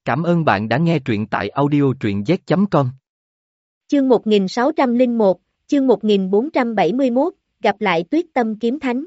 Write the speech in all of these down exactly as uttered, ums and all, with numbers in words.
Cảm ơn bạn đã nghe truyện tại audio truyện z chấm com. Chương một nghìn sáu trăm lẻ một, chương một nghìn bốn trăm bảy mươi mốt, gặp lại Tuyết Tâm Kiếm Thánh.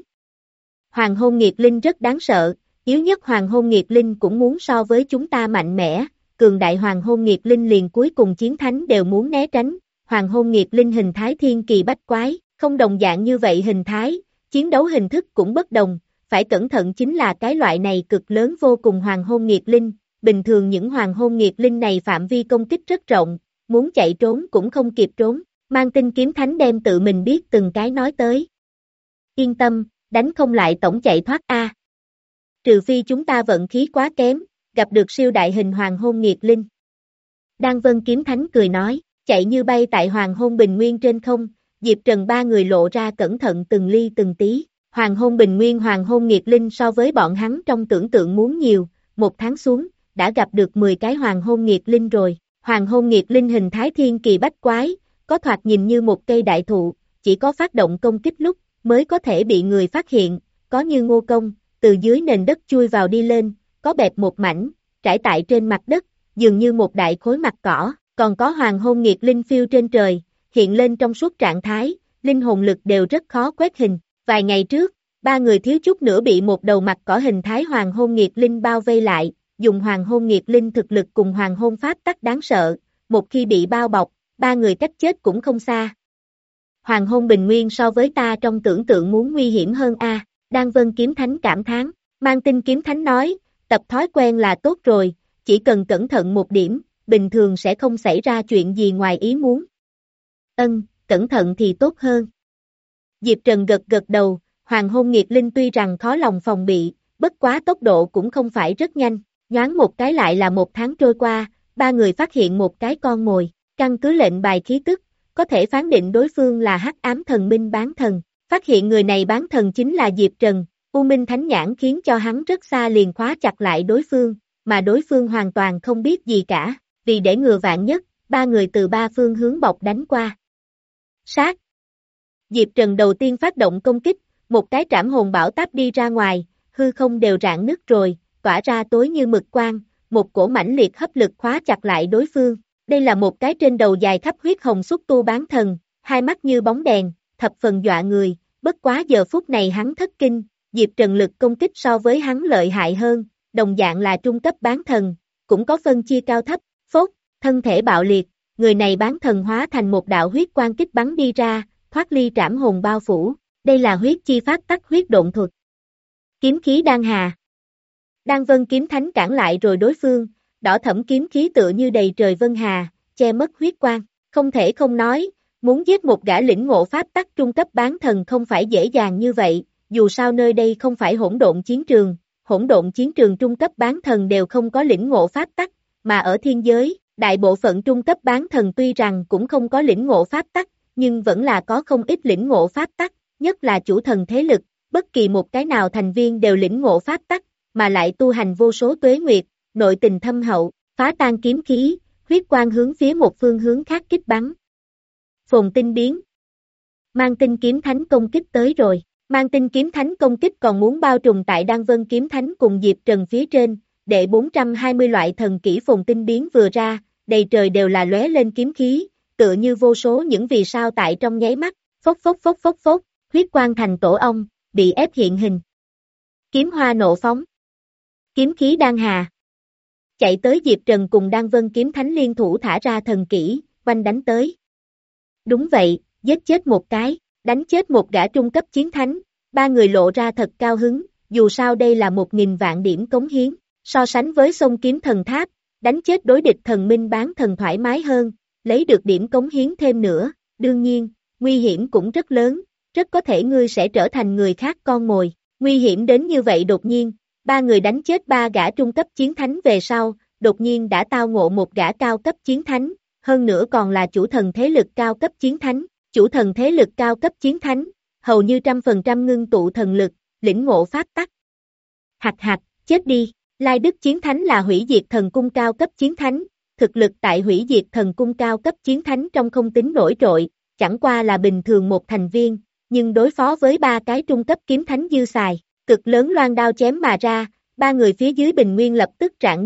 Hoàng hôn nghiệt linh rất đáng sợ, yếu nhất hoàng hôn nghiệt linh cũng muốn so với chúng ta mạnh mẽ, cường đại hoàng hôn nghiệt linh liền cuối cùng chiến thánh đều muốn né tránh, hoàng hôn nghiệt linh hình thái thiên kỳ bách quái, không đồng dạng như vậy hình thái, chiến đấu hình thức cũng bất đồng, phải cẩn thận chính là cái loại này cực lớn vô cùng hoàng hôn nghiệt linh. Bình thường những hoàng hôn nghiệt linh này phạm vi công kích rất rộng, muốn chạy trốn cũng không kịp trốn, Mang Tinh Kiếm Thánh đem tự mình biết từng cái nói tới. Yên tâm, đánh không lại tổng chạy thoát a. Trừ phi chúng ta vận khí quá kém, gặp được siêu đại hình hoàng hôn nghiệt linh. Đan Vân Kiếm Thánh cười nói, chạy như bay tại hoàng hôn bình nguyên trên không, Diệp Trần ba người lộ ra cẩn thận từng ly từng tí, hoàng hôn bình nguyên hoàng hôn nghiệt linh so với bọn hắn trong tưởng tượng muốn nhiều, một tháng xuống, đã gặp được mười cái hoàng hôn nghiệt linh rồi, hoàng hôn nghiệt linh hình thái thiên kỳ bách quái, có thoạt nhìn như một cây đại thụ, chỉ có phát động công kích lúc, mới có thể bị người phát hiện, có như Ngô Công, từ dưới nền đất chui vào đi lên, có bẹp một mảnh, trải tại trên mặt đất, dường như một đại khối mặt cỏ, còn có hoàng hôn nghiệt linh phiêu trên trời, hiện lên trong suốt trạng thái, linh hồn lực đều rất khó quét hình, vài ngày trước, ba người thiếu chút nữa bị một đầu mặt cỏ hình thái hoàng hôn nghiệt linh bao vây lại, dùng hoàng hôn nghiệt linh thực lực cùng hoàng hôn pháp tắc đáng sợ, một khi bị bao bọc, ba người cách chết cũng không xa. Hoàng hôn bình nguyên so với ta trong tưởng tượng muốn nguy hiểm hơn a. À. Đan Vân Kiếm Thánh cảm thán, Mang Tinh Kiếm Thánh nói, tập thói quen là tốt rồi, chỉ cần cẩn thận một điểm, bình thường sẽ không xảy ra chuyện gì ngoài ý muốn. Ân, cẩn thận thì tốt hơn. Diệp Trần gật gật đầu, hoàng hôn nghiệt linh tuy rằng khó lòng phòng bị, bất quá tốc độ cũng không phải rất nhanh. Nhoáng một cái lại là một tháng trôi qua, ba người phát hiện một cái con mồi, căn cứ lệnh bài khí tức, có thể phán định đối phương là hắc ám thần minh bán thần, phát hiện người này bán thần chính là Diệp Trần, U Minh Thánh Nhãn khiến cho hắn rất xa liền khóa chặt lại đối phương, mà đối phương hoàn toàn không biết gì cả, vì để ngừa vạn nhất, ba người từ ba phương hướng bọc đánh qua. Sát! Diệp Trần đầu tiên phát động công kích, một cái trảm hồn bảo táp đi ra ngoài, hư không đều rạn nứt rồi, tỏa ra tối như mực quang, một cổ mãnh liệt hấp lực khóa chặt lại đối phương. Đây là một cái trên đầu dài khắp huyết hồng xúc tu bán thần, hai mắt như bóng đèn, thập phần dọa người, bất quá giờ phút này hắn thất kinh, Diệp Trần lực công kích so với hắn lợi hại hơn, đồng dạng là trung cấp bán thần, cũng có phân chia cao thấp, phốt, thân thể bạo liệt, người này bán thần hóa thành một đạo huyết quang kích bắn đi ra, thoát ly trảm hồn bao phủ, đây là huyết chi pháp tắc huyết độn thuật. Kiếm khí đan hà. Đan Vân Kiếm Thánh cản lại rồi đối phương, đỏ thẫm kiếm khí tựa như đầy trời vân hà, che mất huyết quang, không thể không nói, muốn giết một gã lĩnh ngộ pháp tắc trung cấp bán thần không phải dễ dàng như vậy, dù sao nơi đây không phải hỗn độn chiến trường, hỗn độn chiến trường trung cấp bán thần đều không có lĩnh ngộ pháp tắc, mà ở thiên giới, đại bộ phận trung cấp bán thần tuy rằng cũng không có lĩnh ngộ pháp tắc, nhưng vẫn là có không ít lĩnh ngộ pháp tắc, nhất là chủ thần thế lực, bất kỳ một cái nào thành viên đều lĩnh ngộ pháp tắc, mà lại tu hành vô số tuế nguyệt, nội tình thâm hậu, phá tan kiếm khí, huyết quang hướng phía một phương hướng khác kích bắn. Phồn tinh biến. Mang Tinh Kiếm Thánh công kích tới rồi, Mang Tinh Kiếm Thánh công kích còn muốn bao trùm tại Đan Vân Kiếm Thánh cùng Diệp Trần phía trên, đệ bốn trăm hai mươi loại thần kỹ phồn tinh biến vừa ra, đầy trời đều là lóe lên kiếm khí, tựa như vô số những vì sao tại trong nháy mắt, phốc phốc phốc phốc phốc, huyết quang thành tổ ong, bị ép hiện hình. Kiếm hoa nộ phóng. Kiếm khí đan hà. Chạy tới Diệp Trần cùng Đan Vân Kiếm Thánh liên thủ thả ra thần kỹ, quanh đánh tới. Đúng vậy, giết chết một cái, đánh chết một gã trung cấp chiến thánh, ba người lộ ra thật cao hứng, dù sao đây là một nghìn vạn điểm cống hiến, so sánh với sông kiếm thần tháp, đánh chết đối địch thần minh bán thần thoải mái hơn, lấy được điểm cống hiến thêm nữa, đương nhiên, nguy hiểm cũng rất lớn, rất có thể ngươi sẽ trở thành người khác con mồi, nguy hiểm đến như vậy đột nhiên. Ba người đánh chết ba gã trung cấp chiến thánh về sau, đột nhiên đã tao ngộ một gã cao cấp chiến thánh, hơn nữa còn là chủ thần thế lực cao cấp chiến thánh, chủ thần thế lực cao cấp chiến thánh, hầu như trăm phần trăm ngưng tụ thần lực, lĩnh ngộ pháp tắc. Hạch hạch, chết đi, Lai Đức chiến thánh là hủy diệt thần cung cao cấp chiến thánh, thực lực tại hủy diệt thần cung cao cấp chiến thánh trong không tính nổi trội, chẳng qua là bình thường một thành viên, nhưng đối phó với ba cái trung cấp kiếm thánh dư xài. Cực lớn loan đao chém mà ra, ba người phía dưới bình nguyên lập tức rạn nứt,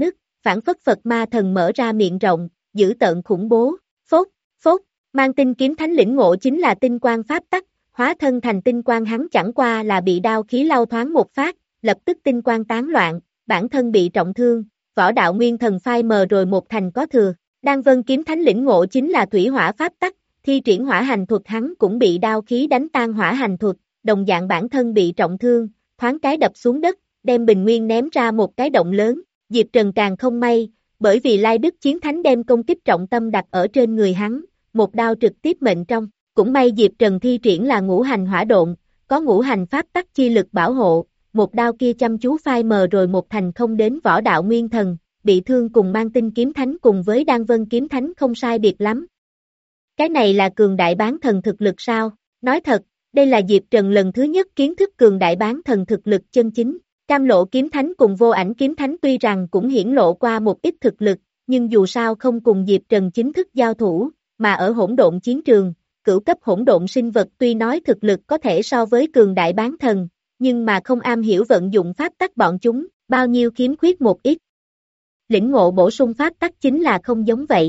phản phất Phật ma thần mở ra miệng rộng, dữ tợn khủng bố, phốt, phốt, mang tinh kiếm thánh lĩnh ngộ chính là tinh quang pháp tắc, hóa thân thành tinh quang hắn chẳng qua là bị đao khí lau thoáng một phát, lập tức tinh quang tán loạn, bản thân bị trọng thương, võ đạo nguyên thần phai mờ rồi một thành có thừa. Đan Vân kiếm thánh lĩnh ngộ chính là thủy hỏa pháp tắc, thi triển hỏa hành thuật hắn cũng bị đao khí đánh tan hỏa hành thuật, đồng dạng bản thân bị trọng thương, thoáng cái đập xuống đất, đem bình nguyên ném ra một cái động lớn. Diệp Trần càng không may, bởi vì Lai Đức Chiến Thánh đem công kích trọng tâm đặt ở trên người hắn, một đao trực tiếp mệnh trong. Cũng may Diệp Trần thi triển là ngũ hành hỏa độn, có ngũ hành pháp tắc chi lực bảo hộ, một đao kia chăm chú phai mờ rồi một thành không đến võ đạo nguyên thần, bị thương cùng mang tinh kiếm thánh cùng với Đan Vân kiếm thánh không sai biệt lắm. Cái này là cường đại bán thần thực lực sao? Nói thật, đây là Diệp Trần lần thứ nhất kiến thức cường đại bán thần thực lực chân chính. Cam Lộ kiếm thánh cùng Vô Ảnh kiếm thánh tuy rằng cũng hiển lộ qua một ít thực lực, nhưng dù sao không cùng Diệp Trần chính thức giao thủ, mà ở hỗn độn chiến trường, cửu cấp hỗn độn sinh vật tuy nói thực lực có thể so với cường đại bán thần, nhưng mà không am hiểu vận dụng pháp tắc bọn chúng, bao nhiêu khiếm khuyết một ít. Lĩnh ngộ bổ sung pháp tắc chính là không giống vậy.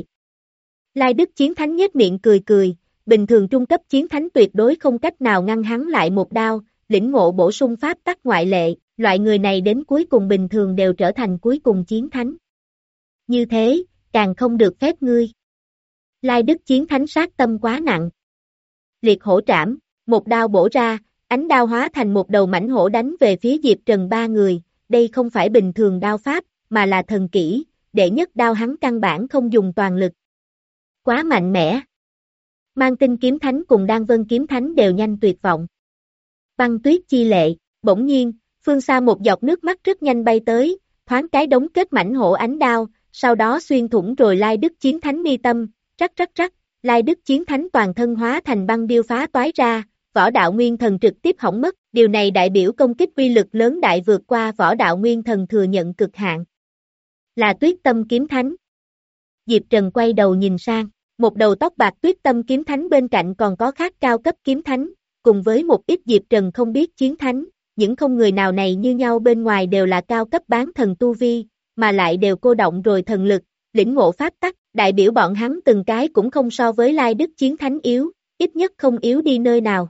Lai Đức Chiến Thánh nhếch miệng cười cười, bình thường trung cấp chiến thánh tuyệt đối không cách nào ngăn hắn lại một đao, lĩnh ngộ bổ sung pháp tắc ngoại lệ, loại người này đến cuối cùng bình thường đều trở thành cuối cùng chiến thánh. Như thế, càng không được phép ngươi. Lai Đức Chiến Thánh sát tâm quá nặng. Liệt hổ trảm, một đao bổ ra, ánh đao hóa thành một đầu mãnh hổ đánh về phía Diệp Trần ba người, đây không phải bình thường đao pháp, mà là thần kỹ, đệ nhất đao hắn căn bản không dùng toàn lực. Quá mạnh mẽ. Mang tinh kiếm thánh cùng Đan Vân kiếm thánh đều nhanh tuyệt vọng. Băng tuyết chi lệ, bỗng nhiên, phương xa một giọt nước mắt rất nhanh bay tới, thoáng cái đống kết mãnh hổ ánh đao, sau đó xuyên thủng rồi Lai Đức Chiến Thánh mi tâm, rắc rắc rắc, Lai Đức Chiến Thánh toàn thân hóa thành băng điêu phá toái ra, võ đạo nguyên thần trực tiếp hỏng mất, điều này đại biểu công kích uy lực lớn đại vượt qua võ đạo nguyên thần thừa nhận cực hạn. Là Tuyết Tâm kiếm thánh. Diệp Trần quay đầu nhìn sang, một đầu tóc bạc Tuyết Tâm kiếm thánh bên cạnh còn có khác cao cấp kiếm thánh, cùng với một ít Diệp Trần không biết chiến thánh, những không người nào này như nhau bên ngoài đều là cao cấp bán thần tu vi, mà lại đều cô động rồi thần lực, lĩnh ngộ pháp tắc, đại biểu bọn hắn từng cái cũng không so với Lai Đức Chiến Thánh yếu, ít nhất không yếu đi nơi nào.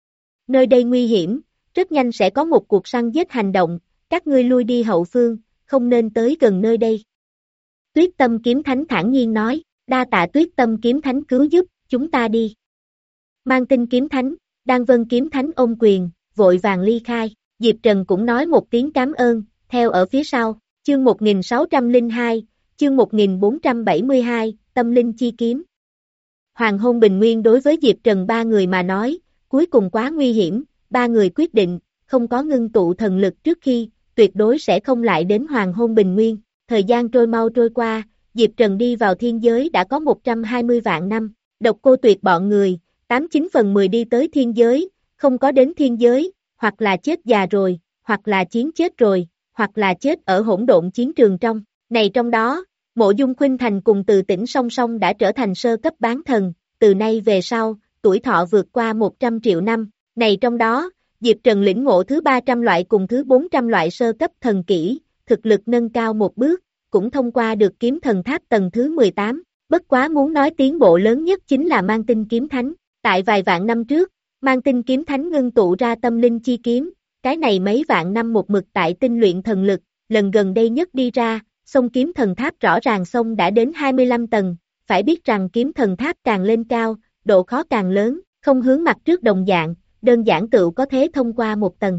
Nơi đây nguy hiểm, rất nhanh sẽ có một cuộc săn giết hành động, các ngươi lui đi hậu phương, không nên tới gần nơi đây. Tuyết Tâm kiếm thánh thản nhiên nói, đa tạ Tuyết Tâm kiếm thánh cứu giúp, chúng ta đi. Mang tinh kiếm thánh, Đan Vân kiếm thánh ôm quyền, vội vàng ly khai, Diệp Trần cũng nói một tiếng cảm ơn, theo ở phía sau, chương một nghìn sáu trăm lẻ hai, chương một nghìn bốn trăm bảy mươi hai, tâm linh chi kiếm. Hoàng hôn bình nguyên đối với Diệp Trần ba người mà nói, cuối cùng quá nguy hiểm, ba người quyết định, không có ngưng tụ thần lực trước khi, tuyệt đối sẽ không lại đến hoàng hôn bình nguyên. Thời gian trôi mau trôi qua, Diệp Trần đi vào thiên giới đã có một trăm hai mươi vạn năm, Độc Cô Tuyệt bọn người, tám chín phần mười đi tới thiên giới, không có đến thiên giới, hoặc là chết già rồi, hoặc là chiến chết rồi, hoặc là chết ở hỗn độn chiến trường trong. Này trong đó, Mộ Dung Khuynh Thành cùng Từ Tĩnh song song đã trở thành sơ cấp bán thần, từ nay về sau, tuổi thọ vượt qua một trăm triệu năm. Này trong đó, Diệp Trần lĩnh ngộ thứ ba trăm loại cùng thứ bốn trăm loại sơ cấp thần kỹ, thực lực nâng cao một bước, cũng thông qua được kiếm thần tháp tầng thứ mười tám. Bất quá muốn nói tiến bộ lớn nhất chính là Mang Tinh kiếm thánh. Tại vài vạn năm trước, Mang Tinh kiếm thánh ngưng tụ ra tâm linh chi kiếm, cái này mấy vạn năm một mực tại tinh luyện thần lực, lần gần đây nhất đi ra, sông kiếm thần tháp rõ ràng sông đã đến hai mươi lăm tầng, phải biết rằng kiếm thần tháp càng lên cao, độ khó càng lớn, không hướng mặt trước đồng dạng, đơn giản tự có thể thông qua một tầng.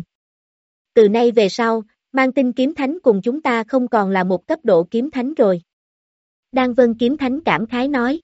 Từ nay về sau, Mang Tinh kiếm thánh cùng chúng ta không còn là một cấp độ kiếm thánh rồi. Đan Vân kiếm thánh cảm khái nói.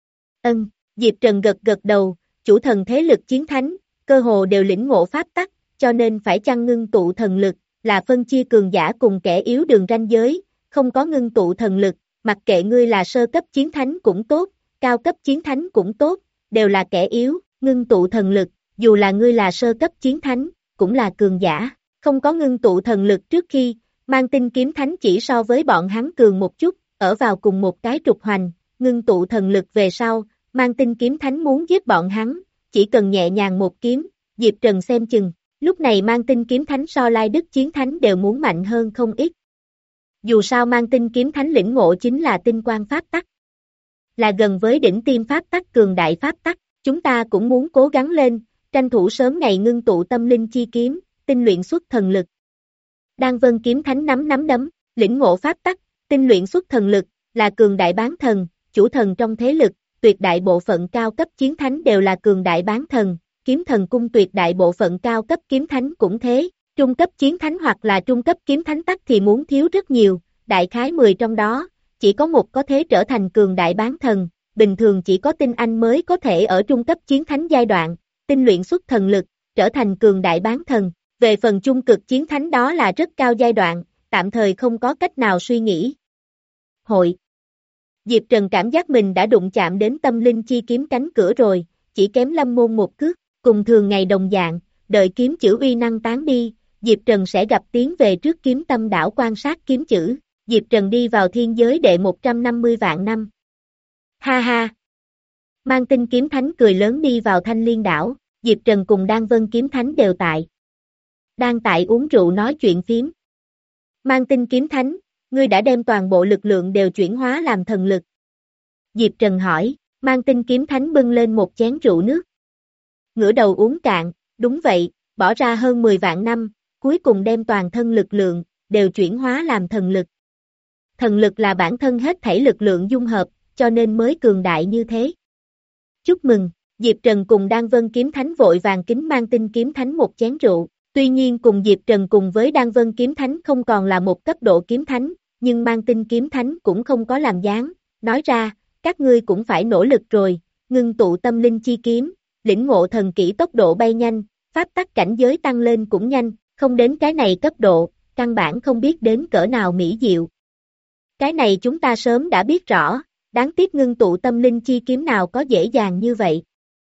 Ân, Diệp Trần gật gật đầu, chủ thần thế lực chiến thánh, cơ hồ đều lĩnh ngộ pháp tắc, cho nên phải chăng ngưng tụ thần lực, là phân chia cường giả cùng kẻ yếu đường ranh giới, không có ngưng tụ thần lực, mặc kệ ngươi là sơ cấp chiến thánh cũng tốt, cao cấp chiến thánh cũng tốt, đều là kẻ yếu, ngưng tụ thần lực, dù là ngươi là sơ cấp chiến thánh, cũng là cường giả, không có ngưng tụ thần lực trước khi, Mang Tinh kiếm thánh chỉ so với bọn hắn cường một chút, ở vào cùng một cái trục hoành, ngưng tụ thần lực về sau, Mang Tinh kiếm thánh muốn giết bọn hắn, chỉ cần nhẹ nhàng một kiếm, Diệp Trần xem chừng, lúc này Mang Tinh kiếm thánh so Lai Đức chiến thánh đều muốn mạnh hơn không ít. Dù sao mang tinh kiếm thánh lĩnh ngộ chính là tinh quang pháp tắc. Là gần với đỉnh tiêm pháp tắc cường đại pháp tắc, chúng ta cũng muốn cố gắng lên, tranh thủ sớm ngày ngưng tụ tâm linh chi kiếm, tinh luyện xuất thần lực. Đan Vân kiếm thánh nắm nắm đấm, lĩnh ngộ pháp tắc, tinh luyện xuất thần lực, là cường đại bán thần, chủ thần trong thế lực, tuyệt đại bộ phận cao cấp chiến thánh đều là cường đại bán thần, kiếm thần cung tuyệt đại bộ phận cao cấp kiếm thánh cũng thế, trung cấp chiến thánh hoặc là trung cấp kiếm thánh tắc thì muốn thiếu rất nhiều, đại khái mười trong đó, chỉ có một có thể trở thành cường đại bán thần, bình thường chỉ có tinh anh mới có thể ở trung cấp chiến thánh giai đoạn, tinh luyện xuất thần lực, trở thành cường đại bán thần, về phần trung cực chiến thánh đó là rất cao giai đoạn, tạm thời không có cách nào suy nghĩ. Hội Diệp Trần cảm giác mình đã đụng chạm đến tâm linh chi kiếm cánh cửa rồi, chỉ kém Lâm Môn một cước, cùng thường ngày đồng dạng, đợi kiếm chữ uy năng tán đi, Diệp Trần sẽ gặp tiến về trước kiếm tâm đảo quan sát kiếm chữ, Diệp Trần đi vào thiên giới đệ một trăm năm mươi vạn năm. Ha ha! Mang tinh kiếm thánh cười lớn đi vào Thanh Liên đảo, Diệp Trần cùng Đan Vân kiếm thánh đều tại. Đang tại uống rượu nói chuyện phím. Mang tinh kiếm thánh, ngươi đã đem toàn bộ lực lượng đều chuyển hóa làm thần lực. Diệp Trần hỏi, mang tinh kiếm thánh bưng lên một chén rượu nước. Ngửa đầu uống cạn, đúng vậy, bỏ ra hơn mười vạn năm, cuối cùng đem toàn thân lực lượng, đều chuyển hóa làm thần lực. Thần lực là bản thân hết thảy lực lượng dung hợp, cho nên mới cường đại như thế. Chúc mừng, Diệp Trần cùng Đan Vân kiếm thánh vội vàng kính mang tinh kiếm thánh một chén rượu. Tuy nhiên cùng Diệp Trần cùng với Đan Vân kiếm thánh không còn là một cấp độ kiếm thánh, nhưng mang tinh kiếm thánh cũng không có làm dáng, nói ra, các ngươi cũng phải nỗ lực rồi, ngưng tụ tâm linh chi kiếm, lĩnh ngộ thần kỹ tốc độ bay nhanh, pháp tắc cảnh giới tăng lên cũng nhanh, không đến cái này cấp độ, căn bản không biết đến cỡ nào mỹ diệu. Cái này chúng ta sớm đã biết rõ, đáng tiếc ngưng tụ tâm linh chi kiếm nào có dễ dàng như vậy.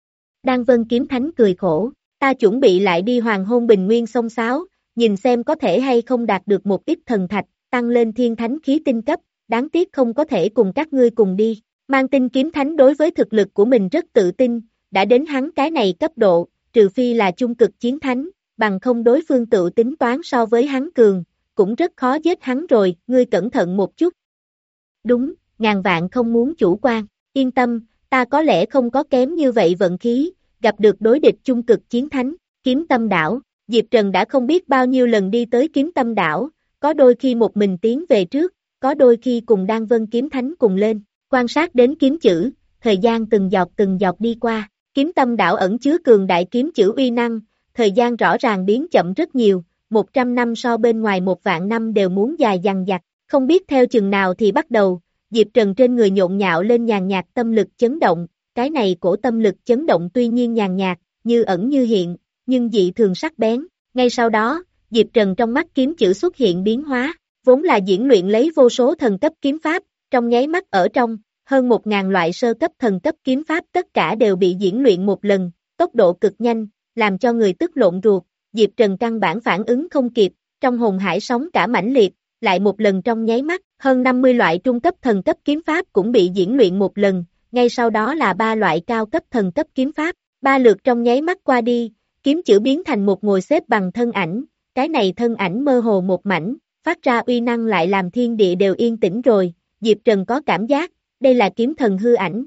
Đan Vân kiếm thánh cười khổ. Ta chuẩn bị lại đi Hoàng Hôn Bình Nguyên sông Sáo, nhìn xem có thể hay không đạt được một ít thần thạch, tăng lên thiên thánh khí tinh cấp, đáng tiếc không có thể cùng các ngươi cùng đi. Mang tinh kiếm thánh đối với thực lực của mình rất tự tin, đã đến hắn cái này cấp độ, trừ phi là trung cực chiến thánh, bằng không đối phương tự tính toán so với hắn cường, cũng rất khó giết hắn rồi, ngươi cẩn thận một chút. Đúng, ngàn vạn không muốn chủ quan, yên tâm, ta có lẽ không có kém như vậy vận khí. Gặp được đối địch trung cực chiến thánh, kiếm tâm đảo, Diệp Trần đã không biết bao nhiêu lần đi tới kiếm tâm đảo, có đôi khi một mình tiến về trước, có đôi khi cùng Đan Vân kiếm thánh cùng lên, quan sát đến kiếm chữ, thời gian từng giọt từng giọt đi qua, kiếm tâm đảo ẩn chứa cường đại kiếm chữ uy năng, thời gian rõ ràng biến chậm rất nhiều, một trăm năm so bên ngoài một vạn năm đều muốn dài dằng dặc, không biết theo chừng nào thì bắt đầu, Diệp Trần trên người nhộn nhạo lên nhàn nhạt tâm lực chấn động. Cái này cổ tâm lực chấn động tuy nhiên nhàn nhạt, như ẩn như hiện, nhưng dị thường sắc bén. Ngay sau đó, Diệp Trần trong mắt kiếm chữ xuất hiện biến hóa, vốn là diễn luyện lấy vô số thần cấp kiếm pháp, trong nháy mắt ở trong, hơn một ngàn loại sơ cấp thần cấp kiếm pháp tất cả đều bị diễn luyện một lần, tốc độ cực nhanh, làm cho người tức lộn ruột. Diệp Trần căn bản phản ứng không kịp, trong hồn hải sóng cả mãnh liệt, lại một lần trong nháy mắt, hơn năm mươi loại trung cấp thần cấp kiếm pháp cũng bị diễn luyện một lần. Ngay sau đó là ba loại cao cấp thần cấp kiếm pháp, ba lượt trong nháy mắt qua đi, kiếm chữ biến thành một ngồi xếp bằng thân ảnh, cái này thân ảnh mơ hồ một mảnh, phát ra uy năng lại làm thiên địa đều yên tĩnh rồi, Diệp Trần có cảm giác, đây là kiếm thần hư ảnh.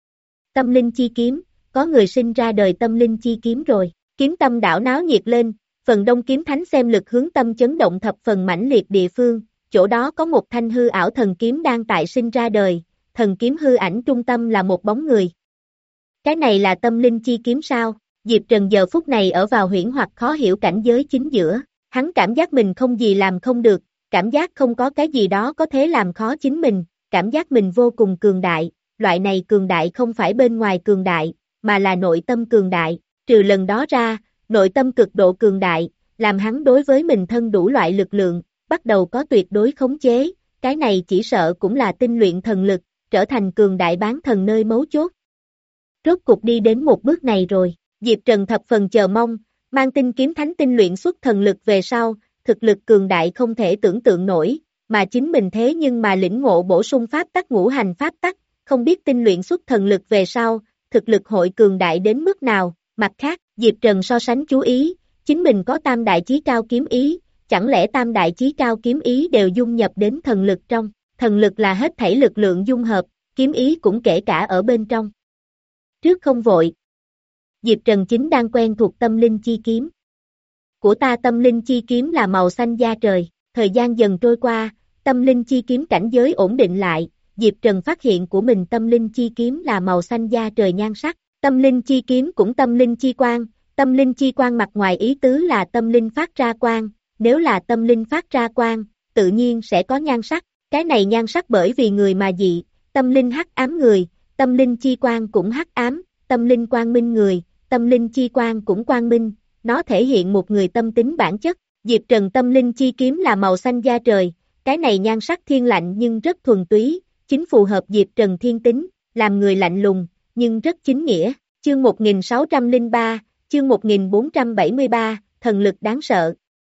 Tâm linh chi kiếm, có người sinh ra đời tâm linh chi kiếm rồi, kiếm tâm đảo náo nhiệt lên, phần đông kiếm thánh xem lực hướng tâm chấn động thập phần mãnh liệt địa phương, chỗ đó có một thanh hư ảo thần kiếm đang tại sinh ra đời. Thần kiếm hư ảnh trung tâm là một bóng người. Cái này là tâm linh chi kiếm sao? Diệp Trần giờ phút này ở vào huyễn hoặc khó hiểu cảnh giới chính giữa. Hắn cảm giác mình không gì làm không được, cảm giác không có cái gì đó có thể làm khó chính mình, cảm giác mình vô cùng cường đại. Loại này cường đại không phải bên ngoài cường đại, mà là nội tâm cường đại. Trừ lần đó ra, nội tâm cực độ cường đại, làm hắn đối với mình thân đủ loại lực lượng, bắt đầu có tuyệt đối khống chế. Cái này chỉ sợ cũng là tinh luyện thần lực, trở thành cường đại bán thần nơi mấu chốt. Rốt cục đi đến một bước này rồi, Diệp Trần thập phần chờ mong, mang tinh kiếm thánh tinh luyện xuất thần lực về sau, thực lực cường đại không thể tưởng tượng nổi, mà chính mình thế nhưng mà lĩnh ngộ bổ sung pháp tắc ngũ hành pháp tắc, không biết tinh luyện xuất thần lực về sau, thực lực hội cường đại đến mức nào, mặt khác, Diệp Trần so sánh chú ý, chính mình có tam đại chí cao kiếm ý, chẳng lẽ tam đại chí cao kiếm ý đều dung nhập đến thần lực trong, thần lực là hết thảy lực lượng dung hợp, kiếm ý cũng kể cả ở bên trong. Trước không vội. Diệp Trần chính đang quen thuộc tâm linh chi kiếm. Của ta tâm linh chi kiếm là màu xanh da trời, thời gian dần trôi qua, tâm linh chi kiếm cảnh giới ổn định lại, Diệp Trần phát hiện của mình tâm linh chi kiếm là màu xanh da trời nhan sắc, tâm linh chi kiếm cũng tâm linh chi quang, tâm linh chi quang mặt ngoài ý tứ là tâm linh phát ra quang, nếu là tâm linh phát ra quang, tự nhiên sẽ có nhan sắc, cái này nhan sắc bởi vì người mà dị, tâm linh hắc ám người, tâm linh chi quang cũng hắc ám, tâm linh quang minh người, tâm linh chi quang cũng quang minh, nó thể hiện một người tâm tính bản chất, Diệp Trần tâm linh chi kiếm là màu xanh da trời, cái này nhan sắc thiên lạnh nhưng rất thuần túy, chính phù hợp Diệp Trần thiên tính, làm người lạnh lùng, nhưng rất chính nghĩa, chương một nghìn sáu trăm lẻ ba, chương một nghìn bốn trăm bảy mươi ba, thần lực đáng sợ.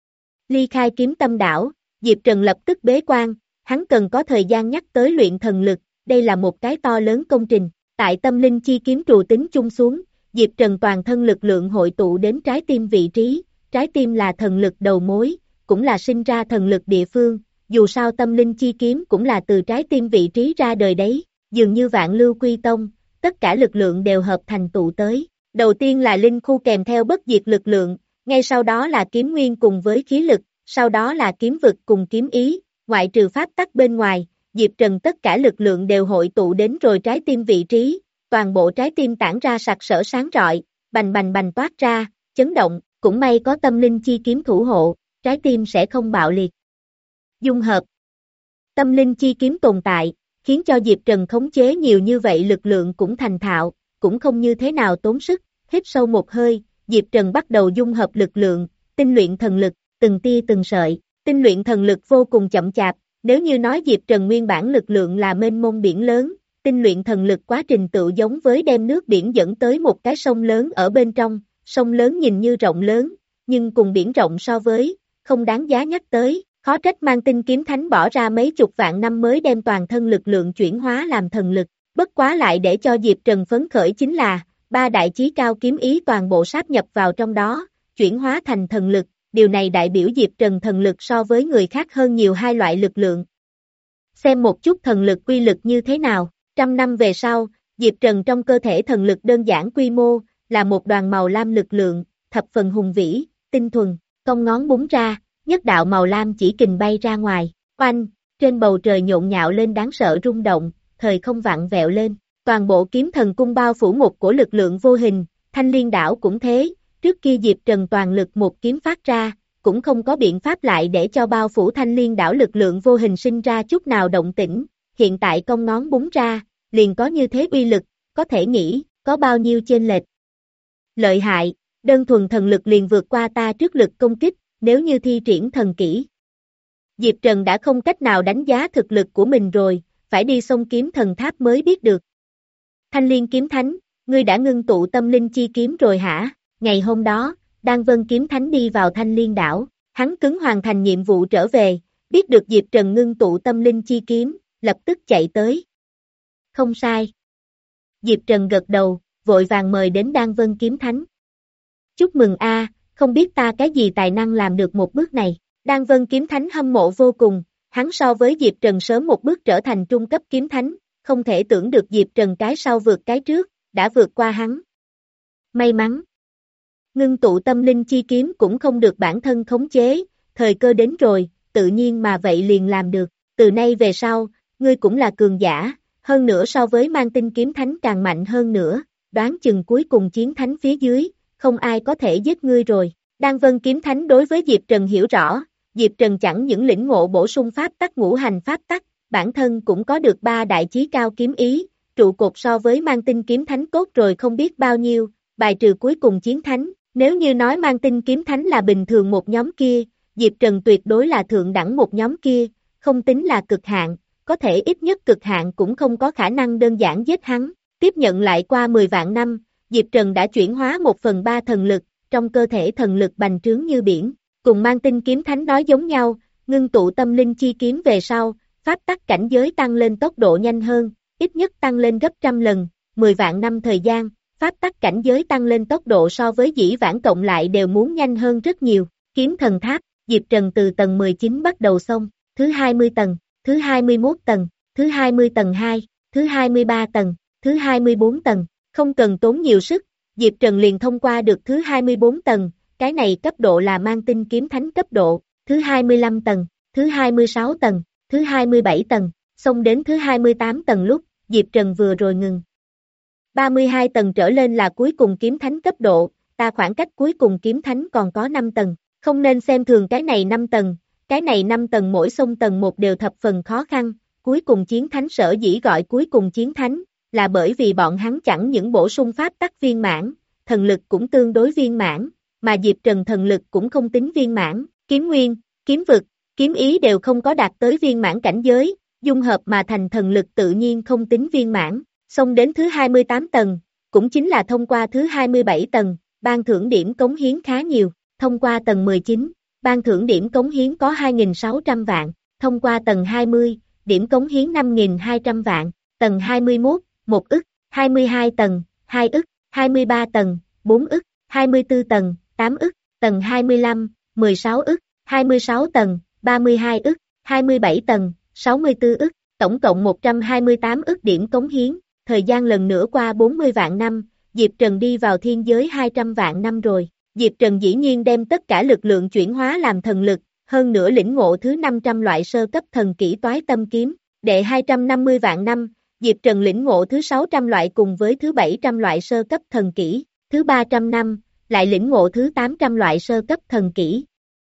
Ly khai kiếm tâm đảo, Diệp Trần lập tức bế quan, hắn cần có thời gian nhắc tới luyện thần lực, đây là một cái to lớn công trình, tại tâm linh chi kiếm trụ tính chung xuống, Diệp Trần toàn thân lực lượng hội tụ đến trái tim vị trí, trái tim là thần lực đầu mối, cũng là sinh ra thần lực địa phương, dù sao tâm linh chi kiếm cũng là từ trái tim vị trí ra đời đấy, dường như vạn lưu quy tông, tất cả lực lượng đều hợp thành tụ tới. Đầu tiên là linh khu kèm theo bất diệt lực lượng, ngay sau đó là kiếm nguyên cùng với khí lực, sau đó là kiếm vực cùng kiếm ý, ngoại trừ pháp tắc bên ngoài, Diệp Trần tất cả lực lượng đều hội tụ đến rồi trái tim vị trí, toàn bộ trái tim tản ra sặc sỡ sáng rọi, bành bành bành toát ra, chấn động, cũng may có tâm linh chi kiếm thủ hộ, trái tim sẽ không bạo liệt. Dung hợp. Tâm linh chi kiếm tồn tại, khiến cho Diệp Trần khống chế nhiều như vậy lực lượng cũng thành thạo, cũng không như thế nào tốn sức, hít sâu một hơi, Diệp Trần bắt đầu dung hợp lực lượng, tinh luyện thần lực, từng tia từng sợi, tinh luyện thần lực vô cùng chậm chạp, nếu như nói Diệp Trần nguyên bản lực lượng là mênh mông biển lớn, tinh luyện thần lực quá trình tự giống với đem nước biển dẫn tới một cái sông lớn ở bên trong, sông lớn nhìn như rộng lớn, nhưng cùng biển rộng so với, không đáng giá nhắc tới, khó trách Mang Tinh Kiếm Thánh bỏ ra mấy chục vạn năm mới đem toàn thân lực lượng chuyển hóa làm thần lực, bất quá lại để cho Diệp Trần phấn khởi chính là, ba đại chí cao kiếm ý toàn bộ sáp nhập vào trong đó, chuyển hóa thành thần lực, điều này đại biểu Diệp Trần thần lực so với người khác hơn nhiều hai loại lực lượng. Xem một chút thần lực quy lực như thế nào, trăm năm về sau, Diệp Trần trong cơ thể thần lực đơn giản quy mô, là một đoàn màu lam lực lượng, thập phần hùng vĩ, tinh thuần, cong ngón búng ra, nhất đạo màu lam chỉ kình bay ra ngoài, oanh, trên bầu trời nhộn nhạo lên đáng sợ rung động, thời không vặn vẹo lên, toàn bộ kiếm thần cung bao phủ một của lực lượng vô hình, Thanh Liên đảo cũng thế, trước kia Diệp Trần toàn lực một kiếm phát ra, cũng không có biện pháp lại để cho bao phủ Thanh Liên đảo lực lượng vô hình sinh ra chút nào động tĩnh, hiện tại cong ngón búng ra, liền có như thế uy lực, có thể nghĩ, có bao nhiêu chênh lệch. Lợi hại, đơn thuần thần lực liền vượt qua ta trước lực công kích, nếu như thi triển thần kỹ. Diệp Trần đã không cách nào đánh giá thực lực của mình rồi, phải đi xông kiếm thần tháp mới biết được. Thanh Liên kiếm thánh, ngươi đã ngưng tụ tâm linh chi kiếm rồi hả? Ngày hôm đó, Đan Vân kiếm thánh đi vào Thanh Liên đảo, hắn cứng hoàn thành nhiệm vụ trở về, biết được Diệp Trần ngưng tụ tâm linh chi kiếm, lập tức chạy tới. Không sai. Diệp Trần gật đầu, vội vàng mời đến Đan Vân kiếm thánh. Chúc mừng a, không biết ta cái gì tài năng làm được một bước này. Đan Vân kiếm thánh hâm mộ vô cùng, hắn so với Diệp Trần sớm một bước trở thành trung cấp kiếm thánh, không thể tưởng được Diệp Trần cái sau vượt cái trước, đã vượt qua hắn. May mắn. Ngưng tụ tâm linh chi kiếm cũng không được bản thân khống chế, thời cơ đến rồi, tự nhiên mà vậy liền làm được, từ nay về sau, ngươi cũng là cường giả, hơn nữa so với Mang Tinh kiếm thánh càng mạnh hơn nữa, đoán chừng cuối cùng chiến thánh phía dưới, không ai có thể giết ngươi rồi. Đan Vân kiếm thánh đối với Diệp Trần hiểu rõ, Diệp Trần chẳng những lĩnh ngộ bổ sung pháp tắc ngũ hành pháp tắc, bản thân cũng có được ba đại chí cao kiếm ý, trụ cột so với Mang Tinh kiếm thánh tốt rồi không biết bao nhiêu, bài trừ cuối cùng chiến thánh, nếu như nói Mang Tinh kiếm thánh là bình thường một nhóm kia, Diệp Trần tuyệt đối là thượng đẳng một nhóm kia, không tính là cực hạn, có thể ít nhất cực hạn cũng không có khả năng đơn giản giết hắn, tiếp nhận lại qua mười vạn năm, Diệp Trần đã chuyển hóa một phần ba thần lực, trong cơ thể thần lực bành trướng như biển, cùng Mang Tinh kiếm thánh nói giống nhau, ngưng tụ tâm linh chi kiếm về sau, pháp tắc cảnh giới tăng lên tốc độ nhanh hơn, ít nhất tăng lên gấp trăm lần, mười vạn năm thời gian, pháp tắc cảnh giới tăng lên tốc độ so với dĩ vãng cộng lại đều muốn nhanh hơn rất nhiều, kiếm thần tháp, Diệp Trần từ tầng mười chín bắt đầu xông, thứ hai mươi tầng, thứ hai mươi mốt tầng, thứ hai mươi tầng hai, thứ hai mươi ba tầng, thứ hai mươi bốn tầng, không cần tốn nhiều sức, Diệp Trần liền thông qua được thứ hai mươi bốn tầng, cái này cấp độ là mang tinh kiếm thánh cấp độ, thứ hai mươi lăm tầng, thứ hai mươi sáu tầng, thứ hai mươi bảy tầng, xông đến thứ hai mươi tám tầng lúc, Diệp Trần vừa rồi ngừng. ba mươi hai tầng trở lên là cuối cùng kiếm thánh cấp độ, ta khoảng cách cuối cùng kiếm thánh còn có năm tầng, không nên xem thường cái này năm tầng, cái này năm tầng mỗi xông tầng một đều thập phần khó khăn, cuối cùng chiến thánh sở dĩ gọi cuối cùng chiến thánh, là bởi vì bọn hắn chẳng những bổ sung pháp tắc viên mãn, thần lực cũng tương đối viên mãn, mà Diệp Trần thần lực cũng không tính viên mãn, kiếm nguyên, kiếm vực, kiếm ý đều không có đạt tới viên mãn cảnh giới, dung hợp mà thành thần lực tự nhiên không tính viên mãn, xông đến thứ hai mươi tám tầng, cũng chính là thông qua thứ hai mươi bảy tầng, ban thưởng điểm cống hiến khá nhiều, thông qua tầng mười chín, ban thưởng điểm cống hiến có hai nghìn sáu trăm vạn, thông qua tầng hai mươi, điểm cống hiến năm nghìn hai trăm vạn, tầng hai mươi mốt, một ức, hai mươi hai tầng, hai ức, hai mươi ba tầng, bốn ức, hai mươi tư tầng, tám ức, tầng hai mươi lăm, mười sáu ức, hai mươi sáu tầng, ba mươi hai ức, hai mươi bảy tầng, sáu mươi tư ức, tổng cộng một trăm hai mươi tám ức điểm cống hiến, thời gian lần nữa qua bốn mươi vạn năm, Diệp Trần đi vào thiên giới hai trăm vạn năm rồi, Diệp Trần dĩ nhiên đem tất cả lực lượng chuyển hóa làm thần lực, hơn nữa lĩnh ngộ thứ năm trăm loại sơ cấp thần kỹ toái tâm kiếm, đệ hai trăm năm mươi vạn năm, Diệp Trần lĩnh ngộ thứ sáu trăm loại cùng với thứ bảy trăm loại sơ cấp thần kỹ, thứ ba trăm năm, lại lĩnh ngộ thứ tám trăm loại sơ cấp thần kỹ.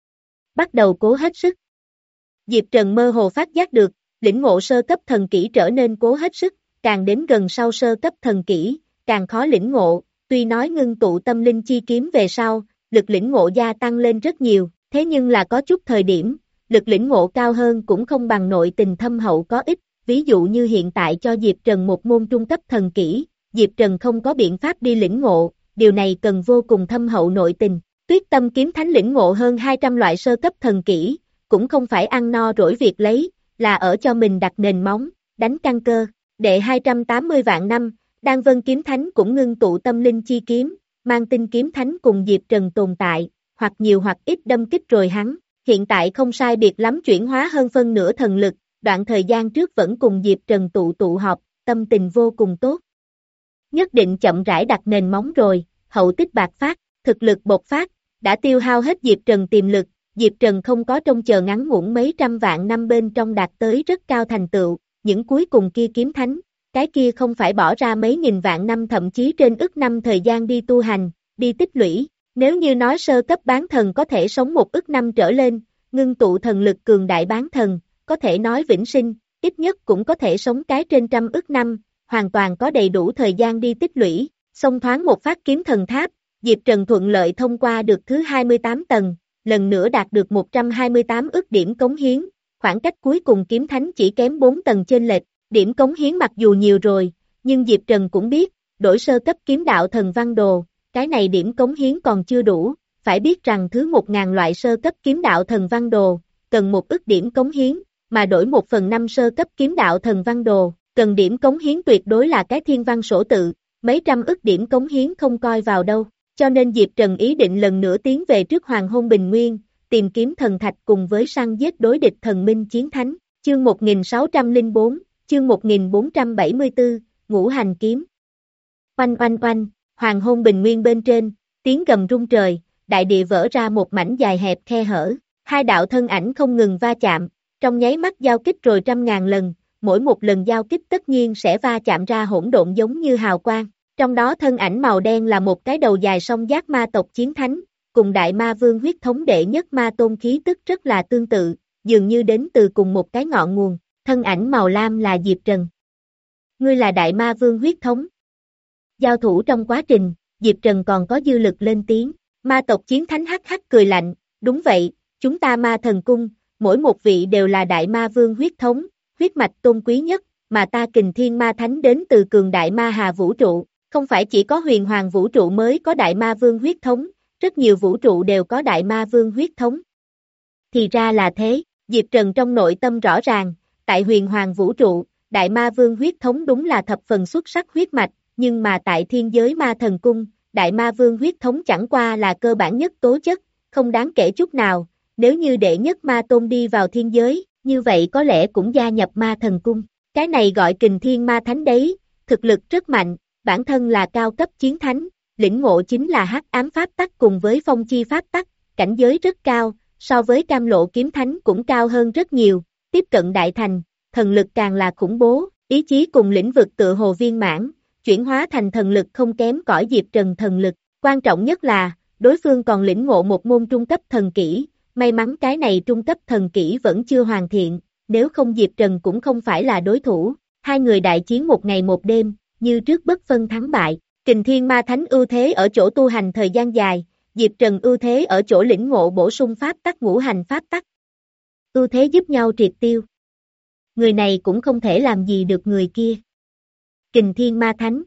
Bắt đầu cố hết sức. Diệp Trần mơ hồ phát giác được, lĩnh ngộ sơ cấp thần kỹ trở nên cố hết sức, càng đến gần sau sơ cấp thần kỹ, càng khó lĩnh ngộ, tuy nói ngưng tụ tâm linh chi kiếm về sau, lực lĩnh ngộ gia tăng lên rất nhiều, thế nhưng là có chút thời điểm, lực lĩnh ngộ cao hơn cũng không bằng nội tình thâm hậu có ích, ví dụ như hiện tại cho Diệp Trần một môn trung cấp thần kỹ, Diệp Trần không có biện pháp đi lĩnh ngộ, điều này cần vô cùng thâm hậu nội tình, Tuyết Tâm Kiếm Thánh lĩnh ngộ hơn hai trăm loại sơ cấp thần kỹ, cũng không phải ăn no rỗi việc lấy, là ở cho mình đặt nền móng, đánh căn cơ, đệ hai trăm tám mươi vạn năm, Đan Vân Kiếm Thánh cũng ngưng tụ tâm linh chi kiếm, mang tinh kiếm thánh cùng Diệp Trần tồn tại, hoặc nhiều hoặc ít đâm kích rồi hắn, hiện tại không sai biệt lắm chuyển hóa hơn phân nửa thần lực, đoạn thời gian trước vẫn cùng Diệp Trần tụ tụ họp, tâm tình vô cùng tốt. Nhất định chậm rãi đặt nền móng rồi, hậu tích bạc phát, thực lực bộc phát, đã tiêu hao hết Diệp Trần tiềm lực, Diệp Trần không có trông chờ ngắn ngủn mấy trăm vạn năm bên trong đạt tới rất cao thành tựu, những cuối cùng kia kiếm thánh, cái kia không phải bỏ ra mấy nghìn vạn năm thậm chí trên ức năm thời gian đi tu hành, đi tích lũy, nếu như nói sơ cấp bán thần có thể sống một ức năm trở lên, ngưng tụ thần lực cường đại bán thần, có thể nói vĩnh sinh, ít nhất cũng có thể sống cái trên trăm ức năm, hoàn toàn có đầy đủ thời gian đi tích lũy, xông thoáng một phát kiếm thần tháp, Diệp Trần thuận lợi thông qua được thứ hai mươi tám tầng, lần nữa đạt được một trăm hai mươi tám ức điểm cống hiến, khoảng cách cuối cùng kiếm thánh chỉ kém bốn tầng chênh lệch, điểm cống hiến mặc dù nhiều rồi, nhưng Diệp Trần cũng biết, đổi sơ cấp kiếm đạo thần văn đồ, cái này điểm cống hiến còn chưa đủ, phải biết rằng thứ một ngàn loại sơ cấp kiếm đạo thần văn đồ, cần một ức điểm cống hiến, mà đổi một phần năm sơ cấp kiếm đạo thần văn đồ, cần điểm cống hiến tuyệt đối là cái thiên văn sổ tự, mấy trăm ức điểm cống hiến không coi vào đâu, cho nên Diệp Trần ý định lần nữa tiến về trước Hoàng Hôn Bình Nguyên, tìm kiếm thần thạch cùng với săn giết đối địch thần minh chiến thánh, chương một nghìn sáu trăm lẻ bốn, chương một nghìn bốn trăm bảy mươi tư, Ngũ Hành Kiếm. Oanh oanh oanh, Hoàng Hôn Bình Nguyên bên trên, tiếng gầm rung trời, đại địa vỡ ra một mảnh dài hẹp khe hở, hai đạo thân ảnh không ngừng va chạm, trong nháy mắt giao kích rồi trăm ngàn lần, mỗi một lần giao kích tất nhiên sẽ va chạm ra hỗn độn giống như hào quang, trong đó thân ảnh màu đen là một cái đầu dài song giác ma tộc chiến thánh, cùng đại ma vương huyết thống đệ nhất ma tôn khí tức rất là tương tự, dường như đến từ cùng một cái ngọn nguồn, thân ảnh màu lam là Diệp Trần. Ngươi là đại ma vương huyết thống. Giao thủ trong quá trình, Diệp Trần còn có dư lực lên tiếng, ma tộc chiến thánh hắc hắc cười lạnh, đúng vậy, chúng ta ma thần cung, mỗi một vị đều là đại ma vương huyết thống, huyết mạch tôn quý nhất, mà ta Kình Thiên Ma Thánh đến từ cường đại ma hà vũ trụ, không phải chỉ có huyền hoàng vũ trụ mới có đại ma vương huyết thống, rất nhiều vũ trụ đều có đại ma vương huyết thống. Thì ra là thế, Diệp Trần trong nội tâm rõ ràng, tại huyền hoàng vũ trụ, đại ma vương huyết thống đúng là thập phần xuất sắc huyết mạch, nhưng mà tại thiên giới ma thần cung, đại ma vương huyết thống chẳng qua là cơ bản nhất tố chất, không đáng kể chút nào, nếu như đệ nhất ma tôn đi vào thiên giới, như vậy có lẽ cũng gia nhập ma thần cung. Cái này gọi Kình Thiên Ma Thánh đấy, thực lực rất mạnh, bản thân là cao cấp chiến thánh, lĩnh ngộ chính là hắc ám pháp tắc cùng với phong chi pháp tắc, cảnh giới rất cao, so với Cam Lộ kiếm thánh cũng cao hơn rất nhiều, tiếp cận đại thành, thần lực càng là khủng bố, ý chí cùng lĩnh vực tự hồ viên mãn, chuyển hóa thành thần lực không kém cỏi Diệp Trần thần lực, quan trọng nhất là, đối phương còn lĩnh ngộ một môn trung cấp thần kỹ, may mắn cái này trung cấp thần kỹ vẫn chưa hoàn thiện, nếu không Diệp Trần cũng không phải là đối thủ, hai người đại chiến một ngày một đêm, như trước bất phân thắng bại, Kình Thiên Ma Thánh ưu thế ở chỗ tu hành thời gian dài, Diệp Trần ưu thế ở chỗ lĩnh ngộ bổ sung pháp tắc ngũ hành pháp tắc. Ưu thế giúp nhau triệt tiêu. Người này cũng không thể làm gì được người kia. Kình Thiên Ma Thánh.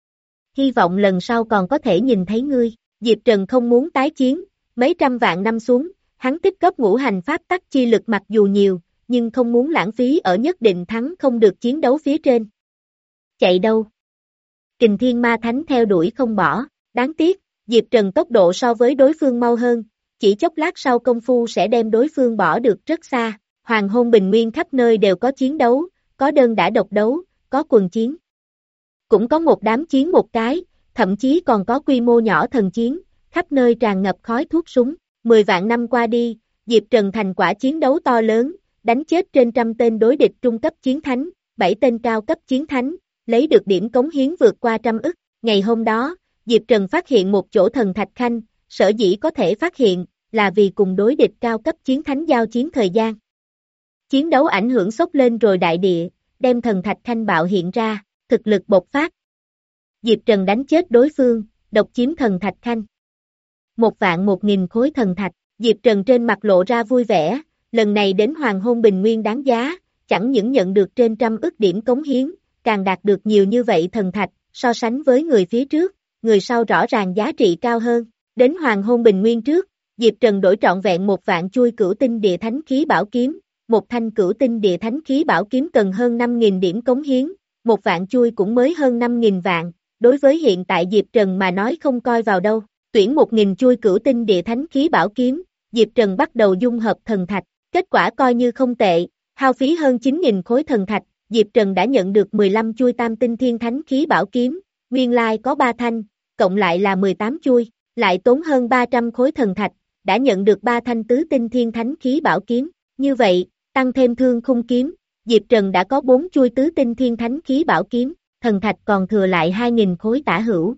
Hy vọng lần sau còn có thể nhìn thấy ngươi. Diệp Trần không muốn tái chiến, mấy trăm vạn năm xuống, hắn tích góp ngũ hành pháp tắc chi lực mặc dù nhiều, nhưng không muốn lãng phí ở nhất định thắng không được chiến đấu phía trên. Chạy đâu? Kình Thiên Ma Thánh theo đuổi không bỏ, đáng tiếc, Diệp Trần tốc độ so với đối phương mau hơn, chỉ chốc lát sau công phu sẽ đem đối phương bỏ được rất xa, hoàng hôn bình nguyên khắp nơi đều có chiến đấu, có đơn đả độc đấu, có quần chiến. Cũng có một đám chiến một cái, thậm chí còn có quy mô nhỏ thần chiến, khắp nơi tràn ngập khói thuốc súng, mười vạn năm qua đi, Diệp Trần thành quả chiến đấu to lớn, đánh chết trên trăm tên đối địch trung cấp chiến thánh, bảy tên cao cấp chiến thánh, lấy được điểm cống hiến vượt qua trăm ức. Ngày hôm đó, Diệp Trần phát hiện một chỗ thần thạch khanh, sở dĩ có thể phát hiện, là vì cùng đối địch cao cấp chiến thánh giao chiến thời gian. Chiến đấu ảnh hưởng sốc lên rồi đại địa, đem thần thạch khanh bạo hiện ra, thực lực bộc phát. Diệp Trần đánh chết đối phương, độc chiếm thần thạch khanh. Một vạn một nghìn khối thần thạch, Diệp Trần trên mặt lộ ra vui vẻ, lần này đến hoàng hôn bình nguyên đáng giá, chẳng những nhận được trên trăm ức điểm cống hiến, càng đạt được nhiều như vậy thần thạch, so sánh với người phía trước, người sau rõ ràng giá trị cao hơn. Đến hoàng hôn bình nguyên trước, Diệp Trần đổi trọn vẹn một vạn chuôi cửu tinh địa thánh khí bảo kiếm, một thanh cửu tinh địa thánh khí bảo kiếm cần hơn năm nghìn điểm cống hiến, một vạn chuôi cũng mới hơn năm nghìn vạn, đối với hiện tại Diệp Trần mà nói không coi vào đâu, tuyển một nghìn chuôi cửu tinh địa thánh khí bảo kiếm, Diệp Trần bắt đầu dung hợp thần thạch, kết quả coi như không tệ, hao phí hơn chín nghìn khối thần thạch, Diệp Trần đã nhận được mười lăm chuôi tam tinh thiên thánh khí bảo kiếm, nguyên lai có ba thanh, cộng lại là mười tám chuôi, lại tốn hơn ba trăm khối thần thạch, đã nhận được ba thanh tứ tinh thiên thánh khí bảo kiếm, như vậy, tăng thêm thương khung kiếm, Diệp Trần đã có bốn chuôi tứ tinh thiên thánh khí bảo kiếm, thần thạch còn thừa lại hai nghìn khối tả hữu.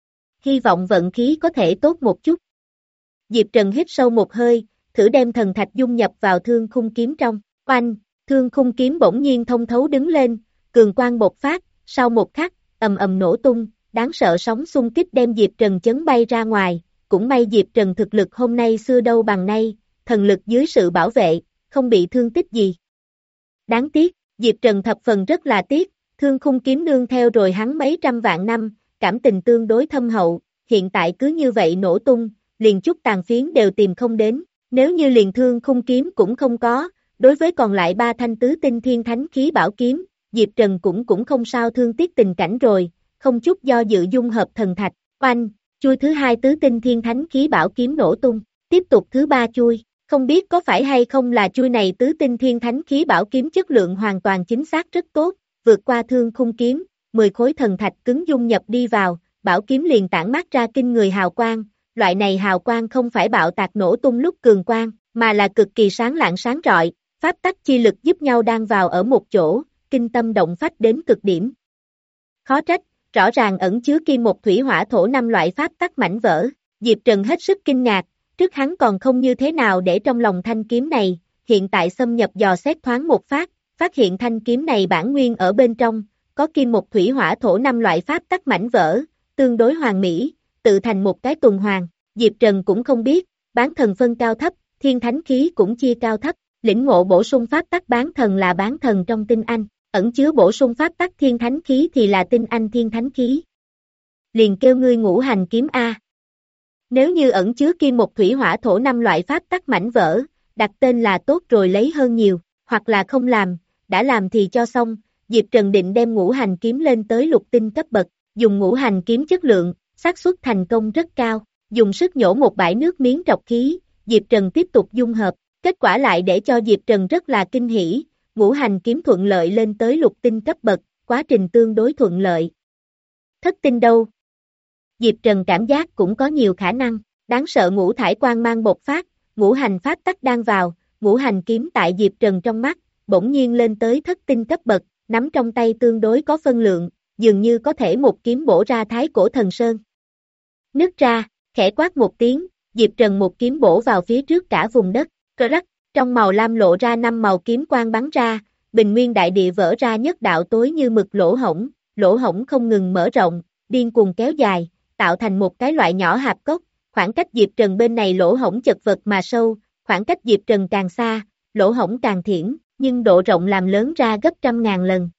Hy vọng vận khí có thể tốt một chút. Diệp Trần hít sâu một hơi, thử đem thần thạch dung nhập vào thương khung kiếm trong, oanh, thương khung kiếm bỗng nhiên thông thấu đứng lên, cường quang bộc phát, sau một khắc, ầm ầm nổ tung, đáng sợ sóng xung kích đem Diệp Trần chấn bay ra ngoài, cũng may Diệp Trần thực lực hôm nay xưa đâu bằng nay, thần lực dưới sự bảo vệ, không bị thương tích gì. Đáng tiếc, Diệp Trần thập phần rất là tiếc, thương khung kiếm nương theo rồi hắn mấy trăm vạn năm, cảm tình tương đối thâm hậu, hiện tại cứ như vậy nổ tung, liền chút tàn phiến đều tìm không đến, nếu như liền thương khung kiếm cũng không có, đối với còn lại ba thanh tứ tinh thiên thánh khí bảo kiếm, Diệp Trần cũng cũng không sao thương tiếc tình cảnh rồi, không chút do dự dung hợp thần thạch, oanh, chui thứ hai tứ tinh thiên thánh khí bảo kiếm nổ tung, tiếp tục thứ ba chui, không biết có phải hay không là chui này tứ tinh thiên thánh khí bảo kiếm chất lượng hoàn toàn chính xác rất tốt, vượt qua thương khung kiếm, mười khối thần thạch cứng dung nhập đi vào, bảo kiếm liền tản mát ra kinh người hào quang, loại này hào quang không phải bạo tạc nổ tung lúc cường quang, mà là cực kỳ sáng lạng sáng rọi, pháp tắc chi lực giúp nhau đang vào ở một chỗ, kinh tâm động phách đến cực điểm. Khó trách, rõ ràng ẩn chứa kim một thủy hỏa thổ năm loại pháp tắc mảnh vỡ, Diệp Trần hết sức kinh ngạc, trước hắn còn không như thế nào để trong lòng thanh kiếm này, hiện tại xâm nhập dò xét thoáng một phát, phát hiện thanh kiếm này bản nguyên ở bên trong, có kim một thủy hỏa thổ năm loại pháp tắc mảnh vỡ, tương đối hoàn mỹ, tự thành một cái tuần hoàn, Diệp Trần cũng không biết, bán thần phân cao thấp, thiên thánh khí cũng chia cao thấp, lĩnh ngộ bổ sung pháp tắc bán thần là bán thần trong tinh anh, ẩn chứa bổ sung pháp tắc thiên thánh khí thì là tinh anh thiên thánh khí. Liền kêu ngươi ngũ hành kiếm A. Nếu như ẩn chứa kim một thủy hỏa thổ năm loại pháp tắc mảnh vỡ, đặt tên là tốt rồi lấy hơn nhiều, hoặc là không làm, đã làm thì cho xong, Diệp Trần định đem ngũ hành kiếm lên tới lục tinh cấp bậc, dùng ngũ hành kiếm chất lượng, xác suất thành công rất cao, dùng sức nhổ một bãi nước miếng trọc khí, Diệp Trần tiếp tục dung hợp, kết quả lại để cho Diệp Trần rất là kinh hỉ, ngũ hành kiếm thuận lợi lên tới lục tinh cấp bậc, quá trình tương đối thuận lợi. Thất tinh đâu? Diệp Trần cảm giác cũng có nhiều khả năng, đáng sợ ngũ thải quang mang bộc phát, ngũ hành pháp tắc đang vào, ngũ hành kiếm tại Diệp Trần trong mắt, bỗng nhiên lên tới thất tinh cấp bậc, nắm trong tay tương đối có phân lượng, dường như có thể một kiếm bổ ra thái cổ thần sơn. Nứt ra, khẽ quát một tiếng, Diệp Trần một kiếm bổ vào phía trước cả vùng đất, cơ rắc, trong màu lam lộ ra năm màu kiếm quang bắn ra, bình nguyên đại địa vỡ ra nhất đạo tối như mực lỗ hổng, lỗ hổng không ngừng mở rộng, điên cuồng kéo dài, tạo thành một cái loại nhỏ hạp cốc, khoảng cách Diệp Trần bên này lỗ hổng chật vật mà sâu, khoảng cách Diệp Trần càng xa, lỗ hổng càng thiển, nhưng độ rộng làm lớn ra gấp trăm ngàn lần.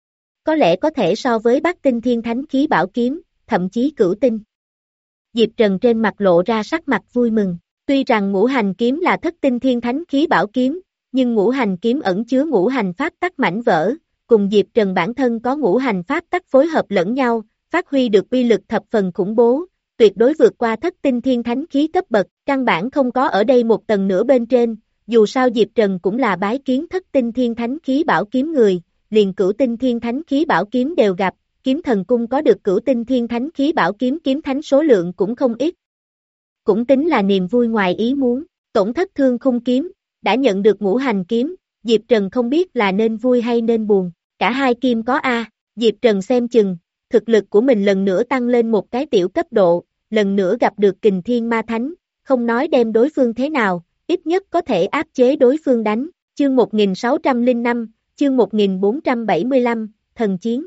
Có lẽ có thể so với Bát tinh thiên thánh khí bảo kiếm, thậm chí cửu tinh. Diệp Trần trên mặt lộ ra sắc mặt vui mừng, tuy rằng ngũ hành kiếm là thất tinh thiên thánh khí bảo kiếm, nhưng ngũ hành kiếm ẩn chứa ngũ hành pháp tắc mảnh vỡ, cùng Diệp Trần bản thân có ngũ hành pháp tắc phối hợp lẫn nhau, phát huy được uy lực thập phần khủng bố, tuyệt đối vượt qua thất tinh thiên thánh khí cấp bậc, căn bản không có ở đây một tầng nữa bên trên, dù sao Diệp Trần cũng là bái kiến thất tinh thiên thánh khí bảo kiếm người, liền cửu tinh thiên thánh khí bảo kiếm đều gặp, kiếm thần cung có được cửu tinh thiên thánh khí bảo kiếm kiếm thánh số lượng cũng không ít. Cũng tính là niềm vui ngoài ý muốn, tổn thất thương khung kiếm, đã nhận được ngũ hành kiếm, Diệp Trần không biết là nên vui hay nên buồn, cả hai kim có A, Diệp Trần xem chừng, thực lực của mình lần nữa tăng lên một cái tiểu cấp độ, lần nữa gặp được kình thiên ma thánh, không nói đem đối phương thế nào, ít nhất có thể áp chế đối phương đánh, chương một nghìn sáu trăm lẻ năm, chương một nghìn bốn trăm bảy mươi lăm, thần chiến.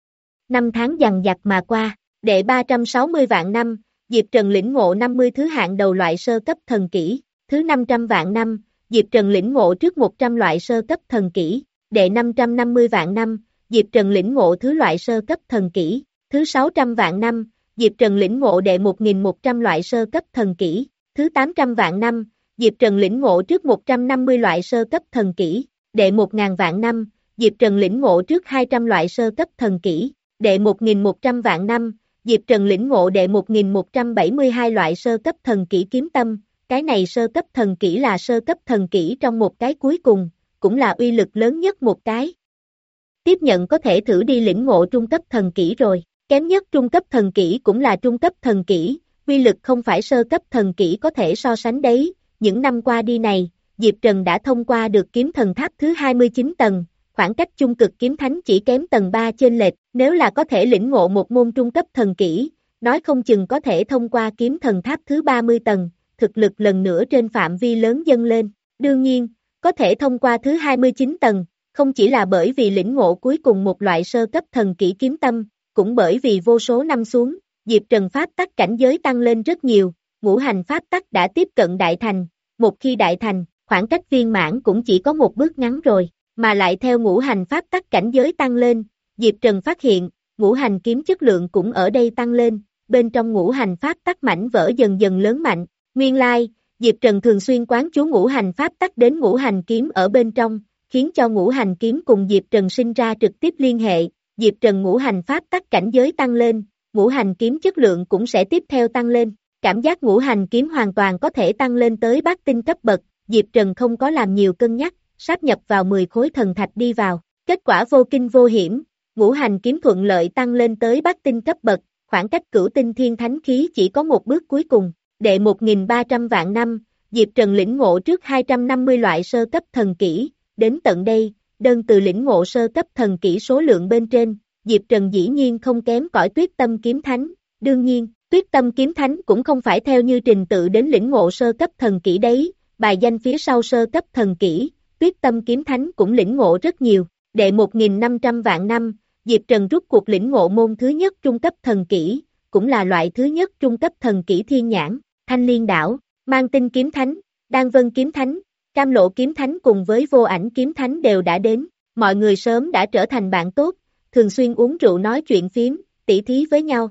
Năm tháng dằng dặc mà qua, đệ ba trăm sáu mươi vạn năm, Diệp Trần lĩnh ngộ năm mươi thứ hạng đầu loại sơ cấp thần kỹ, thứ năm trăm vạn năm, Diệp Trần lĩnh ngộ trước một trăm loại sơ cấp thần kỹ, đệ năm trăm năm mươi vạn năm, Diệp Trần lĩnh ngộ thứ loại sơ cấp thần kỹ, thứ sáu trăm vạn năm, Diệp Trần lĩnh ngộ đệ một nghìn một trăm loại sơ cấp thần kỹ, thứ tám trăm vạn năm, Diệp Trần lĩnh ngộ trước một trăm năm mươi loại sơ cấp thần kỹ, đệ một nghìn vạn năm, Diệp Trần lĩnh ngộ trước hai trăm loại sơ cấp thần kỹ, đệ một nghìn một trăm vạn năm, Diệp Trần lĩnh ngộ đệ một nghìn một trăm bảy mươi hai loại sơ cấp thần kỹ kiếm tâm, cái này sơ cấp thần kỹ là sơ cấp thần kỹ trong một cái cuối cùng, cũng là uy lực lớn nhất một cái. Tiếp nhận có thể thử đi lĩnh ngộ trung cấp thần kỹ rồi, kém nhất trung cấp thần kỹ cũng là trung cấp thần kỹ, uy lực không phải sơ cấp thần kỹ có thể so sánh đấy, những năm qua đi này, Diệp Trần đã thông qua được kiếm thần tháp thứ hai mươi chín tầng, khoảng cách trung cực kiếm thánh chỉ kém tầng ba trên lệch, nếu là có thể lĩnh ngộ một môn trung cấp thần kỹ, nói không chừng có thể thông qua kiếm thần tháp thứ ba mươi tầng, thực lực lần nữa trên phạm vi lớn dâng lên, đương nhiên, có thể thông qua thứ hai mươi chín tầng, không chỉ là bởi vì lĩnh ngộ cuối cùng một loại sơ cấp thần kỹ kiếm tâm, cũng bởi vì vô số năm xuống, Diệp Trần pháp tắc cảnh giới tăng lên rất nhiều, ngũ hành pháp tắc đã tiếp cận đại thành, một khi đại thành, khoảng cách viên mãn cũng chỉ có một bước ngắn rồi, mà lại theo ngũ hành pháp tắc cảnh giới tăng lên, Diệp Trần phát hiện, ngũ hành kiếm chất lượng cũng ở đây tăng lên, bên trong ngũ hành pháp tắc mảnh vỡ dần dần lớn mạnh, nguyên lai, Diệp Trần thường xuyên quán chú ngũ hành pháp tắc đến ngũ hành kiếm ở bên trong, khiến cho ngũ hành kiếm cùng Diệp Trần sinh ra trực tiếp liên hệ, Diệp Trần ngũ hành pháp tắc cảnh giới tăng lên, ngũ hành kiếm chất lượng cũng sẽ tiếp theo tăng lên, cảm giác ngũ hành kiếm hoàn toàn có thể tăng lên tới bát tinh cấp bậc, Diệp Trần không có làm nhiều cân nhắc, sáp nhập vào mười khối thần thạch đi vào, kết quả vô kinh vô hiểm, ngũ hành kiếm thuận lợi tăng lên tới bát tinh cấp bậc, khoảng cách cửu tinh thiên thánh khí chỉ có một bước cuối cùng, đệ một nghìn ba trăm vạn năm, Diệp Trần lĩnh ngộ trước hai trăm năm mươi loại sơ cấp thần kỹ, đến tận đây, đơn từ lĩnh ngộ sơ cấp thần kỹ số lượng bên trên, Diệp Trần dĩ nhiên không kém cỏi Tuyết Tâm Kiếm Thánh, đương nhiên, Tuyết Tâm Kiếm Thánh cũng không phải theo như trình tự đến lĩnh ngộ sơ cấp thần kỹ đấy, bài danh phía sau sơ cấp thần kỹ, Tuyết Tâm Kiếm Thánh cũng lĩnh ngộ rất nhiều, đệ một nghìn năm trăm vạn năm, Diệp Trần rút cuộc lĩnh ngộ môn thứ nhất trung cấp thần kỹ, cũng là loại thứ nhất trung cấp thần kỹ thiên nhãn, Thanh Liên Đảo, Mang Tinh Kiếm Thánh, Đan Vân Kiếm Thánh, Cam Lộ Kiếm Thánh cùng với Vô Ảnh Kiếm Thánh đều đã đến, mọi người sớm đã trở thành bạn tốt, thường xuyên uống rượu nói chuyện phiếm, tỉ thí với nhau.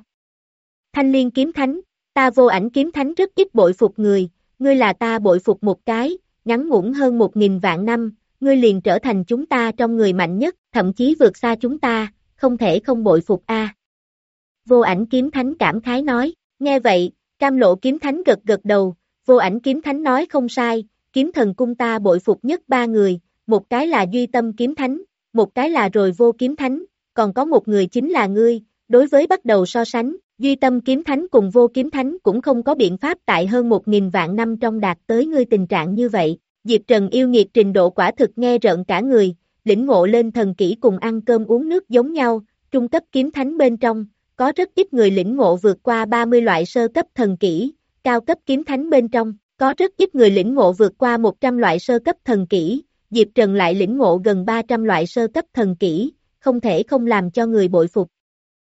Thanh Liên Kiếm Thánh, ta Vô Ảnh Kiếm Thánh rất ít bội phục người, ngươi là ta bội phục một cái, ngắn ngủn hơn một nghìn vạn năm, ngươi liền trở thành chúng ta trong người mạnh nhất, thậm chí vượt xa chúng ta, không thể không bội phục a. À. Vô Ảnh Kiếm Thánh cảm khái nói, nghe vậy, Cam Lộ Kiếm Thánh gật gật đầu, Vô Ảnh kiếm thánh nói không sai, kiếm thần cung ta bội phục nhất ba người, một cái là Duy Tâm kiếm thánh, một cái là Rồi Vô kiếm thánh, còn có một người chính là ngươi, đối với bắt đầu so sánh, Duy Tâm kiếm thánh cùng Vô kiếm thánh cũng không có biện pháp tại hơn một nghìn vạn năm trong đạt tới ngươi tình trạng như vậy. Diệp Trần yêu nghiệt trình độ quả thực nghe rợn cả người, lĩnh ngộ lên thần kỹ cùng ăn cơm uống nước giống nhau, trung cấp kiếm thánh bên trong, có rất ít người lĩnh ngộ vượt qua ba mươi loại sơ cấp thần kỹ, cao cấp kiếm thánh bên trong, có rất ít người lĩnh ngộ vượt qua một trăm loại sơ cấp thần kỹ, Diệp Trần lại lĩnh ngộ gần ba trăm loại sơ cấp thần kỹ, không thể không làm cho người bội phục.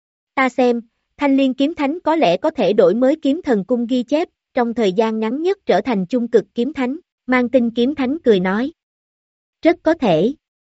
Ta xem, Thanh Liên kiếm thánh có lẽ có thể đổi mới kiếm thần cung ghi chép, trong thời gian ngắn nhất trở thành trung cực kiếm thánh, Mang Tinh kiếm thánh cười nói. Rất có thể.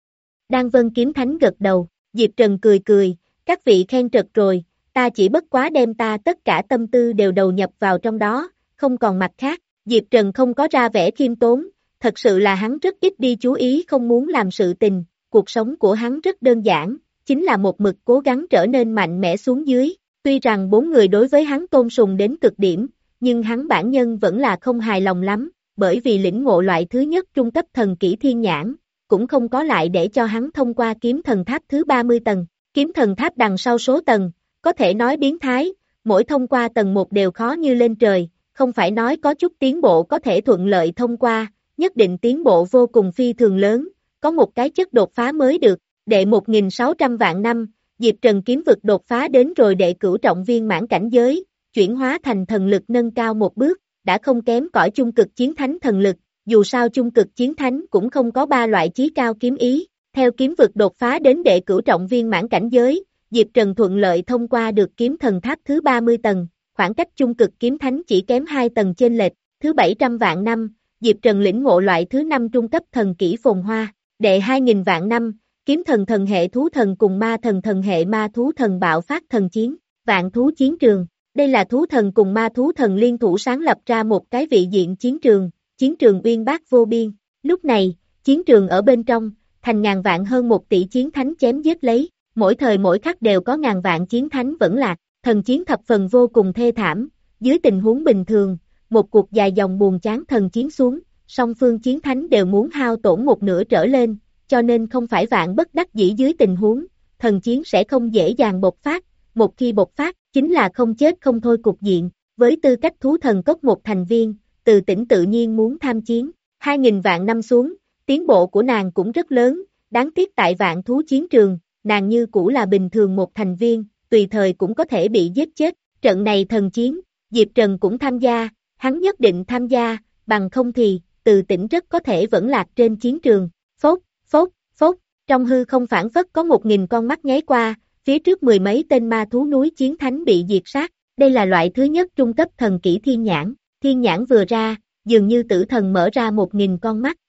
Đan Vân kiếm thánh gật đầu, Diệp Trần cười cười, các vị khen trật rồi, ta chỉ bất quá đem ta tất cả tâm tư đều đầu nhập vào trong đó, không còn mặt khác, Diệp Trần không có ra vẻ khiêm tốn, thật sự là hắn rất ít đi chú ý không muốn làm sự tình, cuộc sống của hắn rất đơn giản, chính là một mực cố gắng trở nên mạnh mẽ xuống dưới, tuy rằng bốn người đối với hắn tôn sùng đến cực điểm, nhưng hắn bản nhân vẫn là không hài lòng lắm, bởi vì lĩnh ngộ loại thứ nhất trung cấp thần kỹ thiên nhãn, cũng không có lại để cho hắn thông qua kiếm thần tháp thứ ba mươi tầng, kiếm thần tháp đằng sau số tầng, có thể nói biến thái, mỗi thông qua tầng một đều khó như lên trời, không phải nói có chút tiến bộ có thể thuận lợi thông qua, nhất định tiến bộ vô cùng phi thường lớn, có một cái chất đột phá mới được, đệ một nghìn sáu trăm vạn năm, Diệp Trần kiếm vực đột phá đến rồi đệ cửu trọng viên mãn cảnh giới, chuyển hóa thành thần lực nâng cao một bước, đã không kém cõi chung cực chiến thánh thần lực, dù sao chung cực chiến thánh cũng không có ba loại chí cao kiếm ý, theo kiếm vực đột phá đến đệ cửu trọng viên mãn cảnh giới, Diệp Trần thuận lợi thông qua được kiếm thần tháp thứ ba mươi tầng, khoảng cách chung cực kiếm thánh chỉ kém hai tầng chênh lệch, thứ bảy trăm vạn năm, Diệp Trần lĩnh ngộ loại thứ năm trung cấp thần kỹ phồn hoa, đệ hai nghìn vạn năm, kiếm thần thần hệ thú thần cùng ma thần thần hệ ma thú thần bạo phát thần chiến, vạn thú chiến trường, đây là thú thần cùng ma thú thần liên thủ sáng lập ra một cái vị diện chiến trường, chiến trường uyên bác vô biên, lúc này, chiến trường ở bên trong, thành ngàn vạn hơn một tỷ chiến thánh chém giết lấy, mỗi thời mỗi khắc đều có ngàn vạn chiến thánh vẫn lạc, thần chiến thập phần vô cùng thê thảm, dưới tình huống bình thường, một cuộc dài dòng buồn chán thần chiến xuống, song phương chiến thánh đều muốn hao tổn một nửa trở lên, cho nên không phải vạn bất đắc dĩ dưới tình huống, thần chiến sẽ không dễ dàng bộc phát, một khi bộc phát, chính là không chết không thôi cục diện, với tư cách thú thần cốc một thành viên, Từ Tĩnh tự nhiên muốn tham chiến, hai nghìn vạn năm xuống, tiến bộ của nàng cũng rất lớn, đáng tiếc tại vạn thú chiến trường, nàng như cũ là bình thường một thành viên, tùy thời cũng có thể bị giết chết, trận này thần chiến, Diệp Trần cũng tham gia, hắn nhất định tham gia, bằng không thì, Từ Tĩnh rất có thể vẫn lạc trên chiến trường, phốt, phốt, phốt, trong hư không phản phất có một nghìn con mắt nháy qua, phía trước mười mấy tên ma thú núi chiến thánh bị diệt sát, đây là loại thứ nhất trung cấp thần kỹ thiên nhãn, thiên nhãn vừa ra, dường như tử thần mở ra một nghìn con mắt.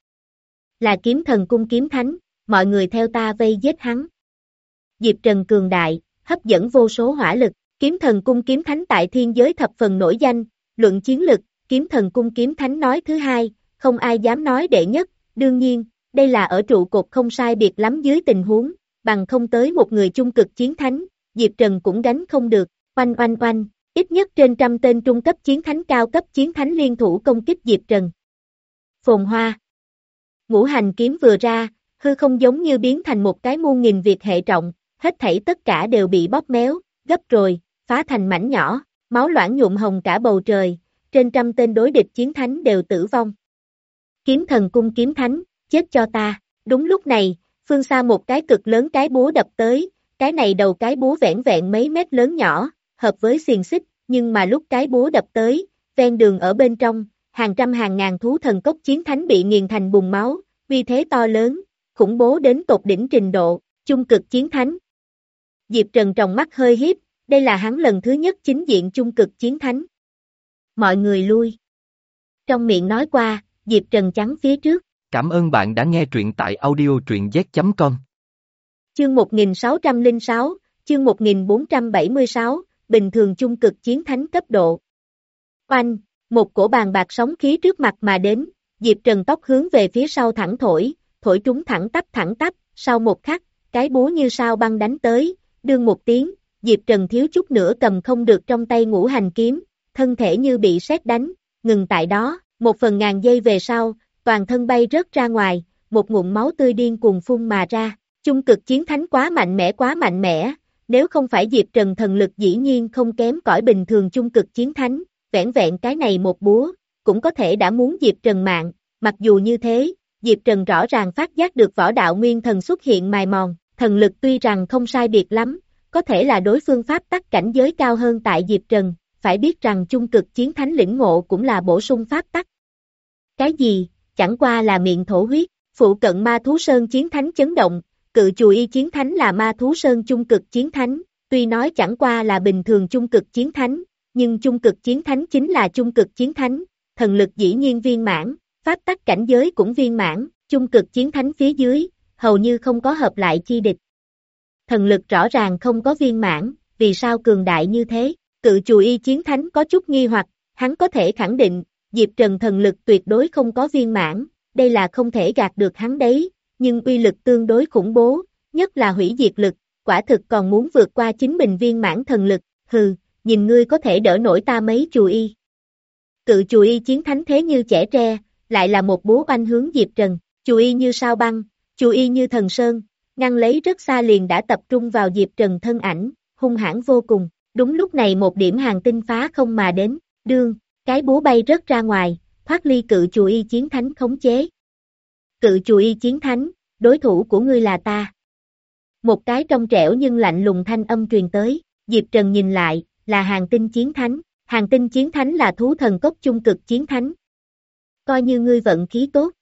Là kiếm thần cung kiếm thánh, mọi người theo ta vây giết hắn. Diệp Trần cường đại, hấp dẫn vô số hỏa lực, kiếm thần cung kiếm thánh tại thiên giới thập phần nổi danh, luận chiến lực, kiếm thần cung kiếm thánh nói thứ hai, không ai dám nói đệ nhất, đương nhiên, đây là ở trụ cột không sai biệt lắm dưới tình huống, bằng không tới một người trung cực chiến thánh, Diệp Trần cũng gánh không được, oanh oanh oanh, ít nhất trên trăm tên trung cấp chiến thánh cao cấp chiến thánh liên thủ công kích Diệp Trần. Phồn hoa. Ngũ hành kiếm vừa ra, hư không giống như biến thành một cái muôn nghìn việc hệ trọng, hết thảy tất cả đều bị bóp méo, gấp rồi, phá thành mảnh nhỏ, máu loãng nhuộm hồng cả bầu trời, trên trăm tên đối địch chiến thánh đều tử vong. Kiếm thần cung kiếm thánh, chết cho ta, đúng lúc này, phương xa một cái cực lớn cái búa đập tới, cái này đầu cái búa vẻn vẹn mấy mét lớn nhỏ, hợp với xiềng xích, nhưng mà lúc cái búa đập tới, ven đường ở bên trong, hàng trăm hàng ngàn thú thần cốc chiến thánh bị nghiền thành bùn máu, vì thế to lớn, khủng bố đến tột đỉnh trình độ, chung cực chiến thánh. Diệp Trần trong mắt hơi hiếp, đây là hắn lần thứ nhất chính diện chung cực chiến thánh. Mọi người lui. Trong miệng nói qua, Diệp Trần chắn phía trước. Cảm ơn bạn đã nghe truyện tại audio truyện z chấm com. Chương một nghìn sáu trăm lẻ sáu, chương một nghìn bốn trăm bảy mươi sáu, bình thường chung cực chiến thánh cấp độ. Oanh, một cổ bàn bạc sóng khí trước mặt mà đến, Diệp Trần tóc hướng về phía sau thẳng thổi, thổi trúng thẳng tắp thẳng tắp, sau một khắc, cái búa như sao băng đánh tới, đương một tiếng, Diệp Trần thiếu chút nữa cầm không được trong tay ngũ hành kiếm, thân thể như bị sét đánh, ngừng tại đó, Một phần ngàn giây về sau, toàn thân bay rớt ra ngoài, một ngụm máu tươi điên cuồng phun mà ra. Chung cực chiến thánh quá mạnh mẽ quá mạnh mẽ, nếu không phải Diệp Trần thần lực dĩ nhiên không kém cỏi bình thường chung cực chiến thánh, vẻn vẹn cái này một búa, cũng có thể đã muốn Diệp Trần mạng, mặc dù như thế, Diệp Trần rõ ràng phát giác được võ đạo nguyên thần xuất hiện mài mòn, thần lực tuy rằng không sai biệt lắm, có thể là đối phương pháp tắc cảnh giới cao hơn tại Diệp Trần, phải biết rằng chung cực chiến thánh lĩnh ngộ cũng là bổ sung pháp tắc. Cái gì, chẳng qua là miệng thổ huyết, phụ cận ma thú sơn chiến thánh chấn động, cự chùi y chiến thánh là ma thú sơn chung cực chiến thánh, tuy nói chẳng qua là bình thường chung cực chiến thánh, nhưng chung cực chiến thánh chính là chung cực chiến thánh, thần lực dĩ nhiên viên mãn, pháp tắc cảnh giới cũng viên mãn, chung cực chiến thánh phía dưới, hầu như không có hợp lại chi địch. Thần lực rõ ràng không có viên mãn, vì sao cường đại như thế? Cự chùi y chiến thánh có chút nghi hoặc, hắn có thể khẳng định, Diệp Trần thần lực tuyệt đối không có viên mãn, đây là không thể gạt được hắn đấy, nhưng uy lực tương đối khủng bố, nhất là hủy diệt lực, quả thực còn muốn vượt qua chính mình viên mãn thần lực, hừ, nhìn ngươi có thể đỡ nổi ta mấy chùi y. Cự chùi y chiến thánh thế như trẻ tre, lại là một búa oanh hướng Diệp Trần, chùi y như sao băng, chùi y như thần sơn, ngăn lấy rất xa liền đã tập trung vào Diệp Trần thân ảnh, hung hãn vô cùng, đúng lúc này một điểm hàng tinh phá không mà đến, đương, cái búa bay rớt ra ngoài, thoát ly cự chùi y chiến thánh khống chế. Cự chùi y chiến thánh, đối thủ của ngươi là ta. Một cái trong trẻo nhưng lạnh lùng thanh âm truyền tới, Diệp Trần nhìn lại, là hàng tinh chiến thánh, hàng tinh chiến thánh là thú thần cốc chung cực chiến thánh. Coi như ngươi vận khí tốt.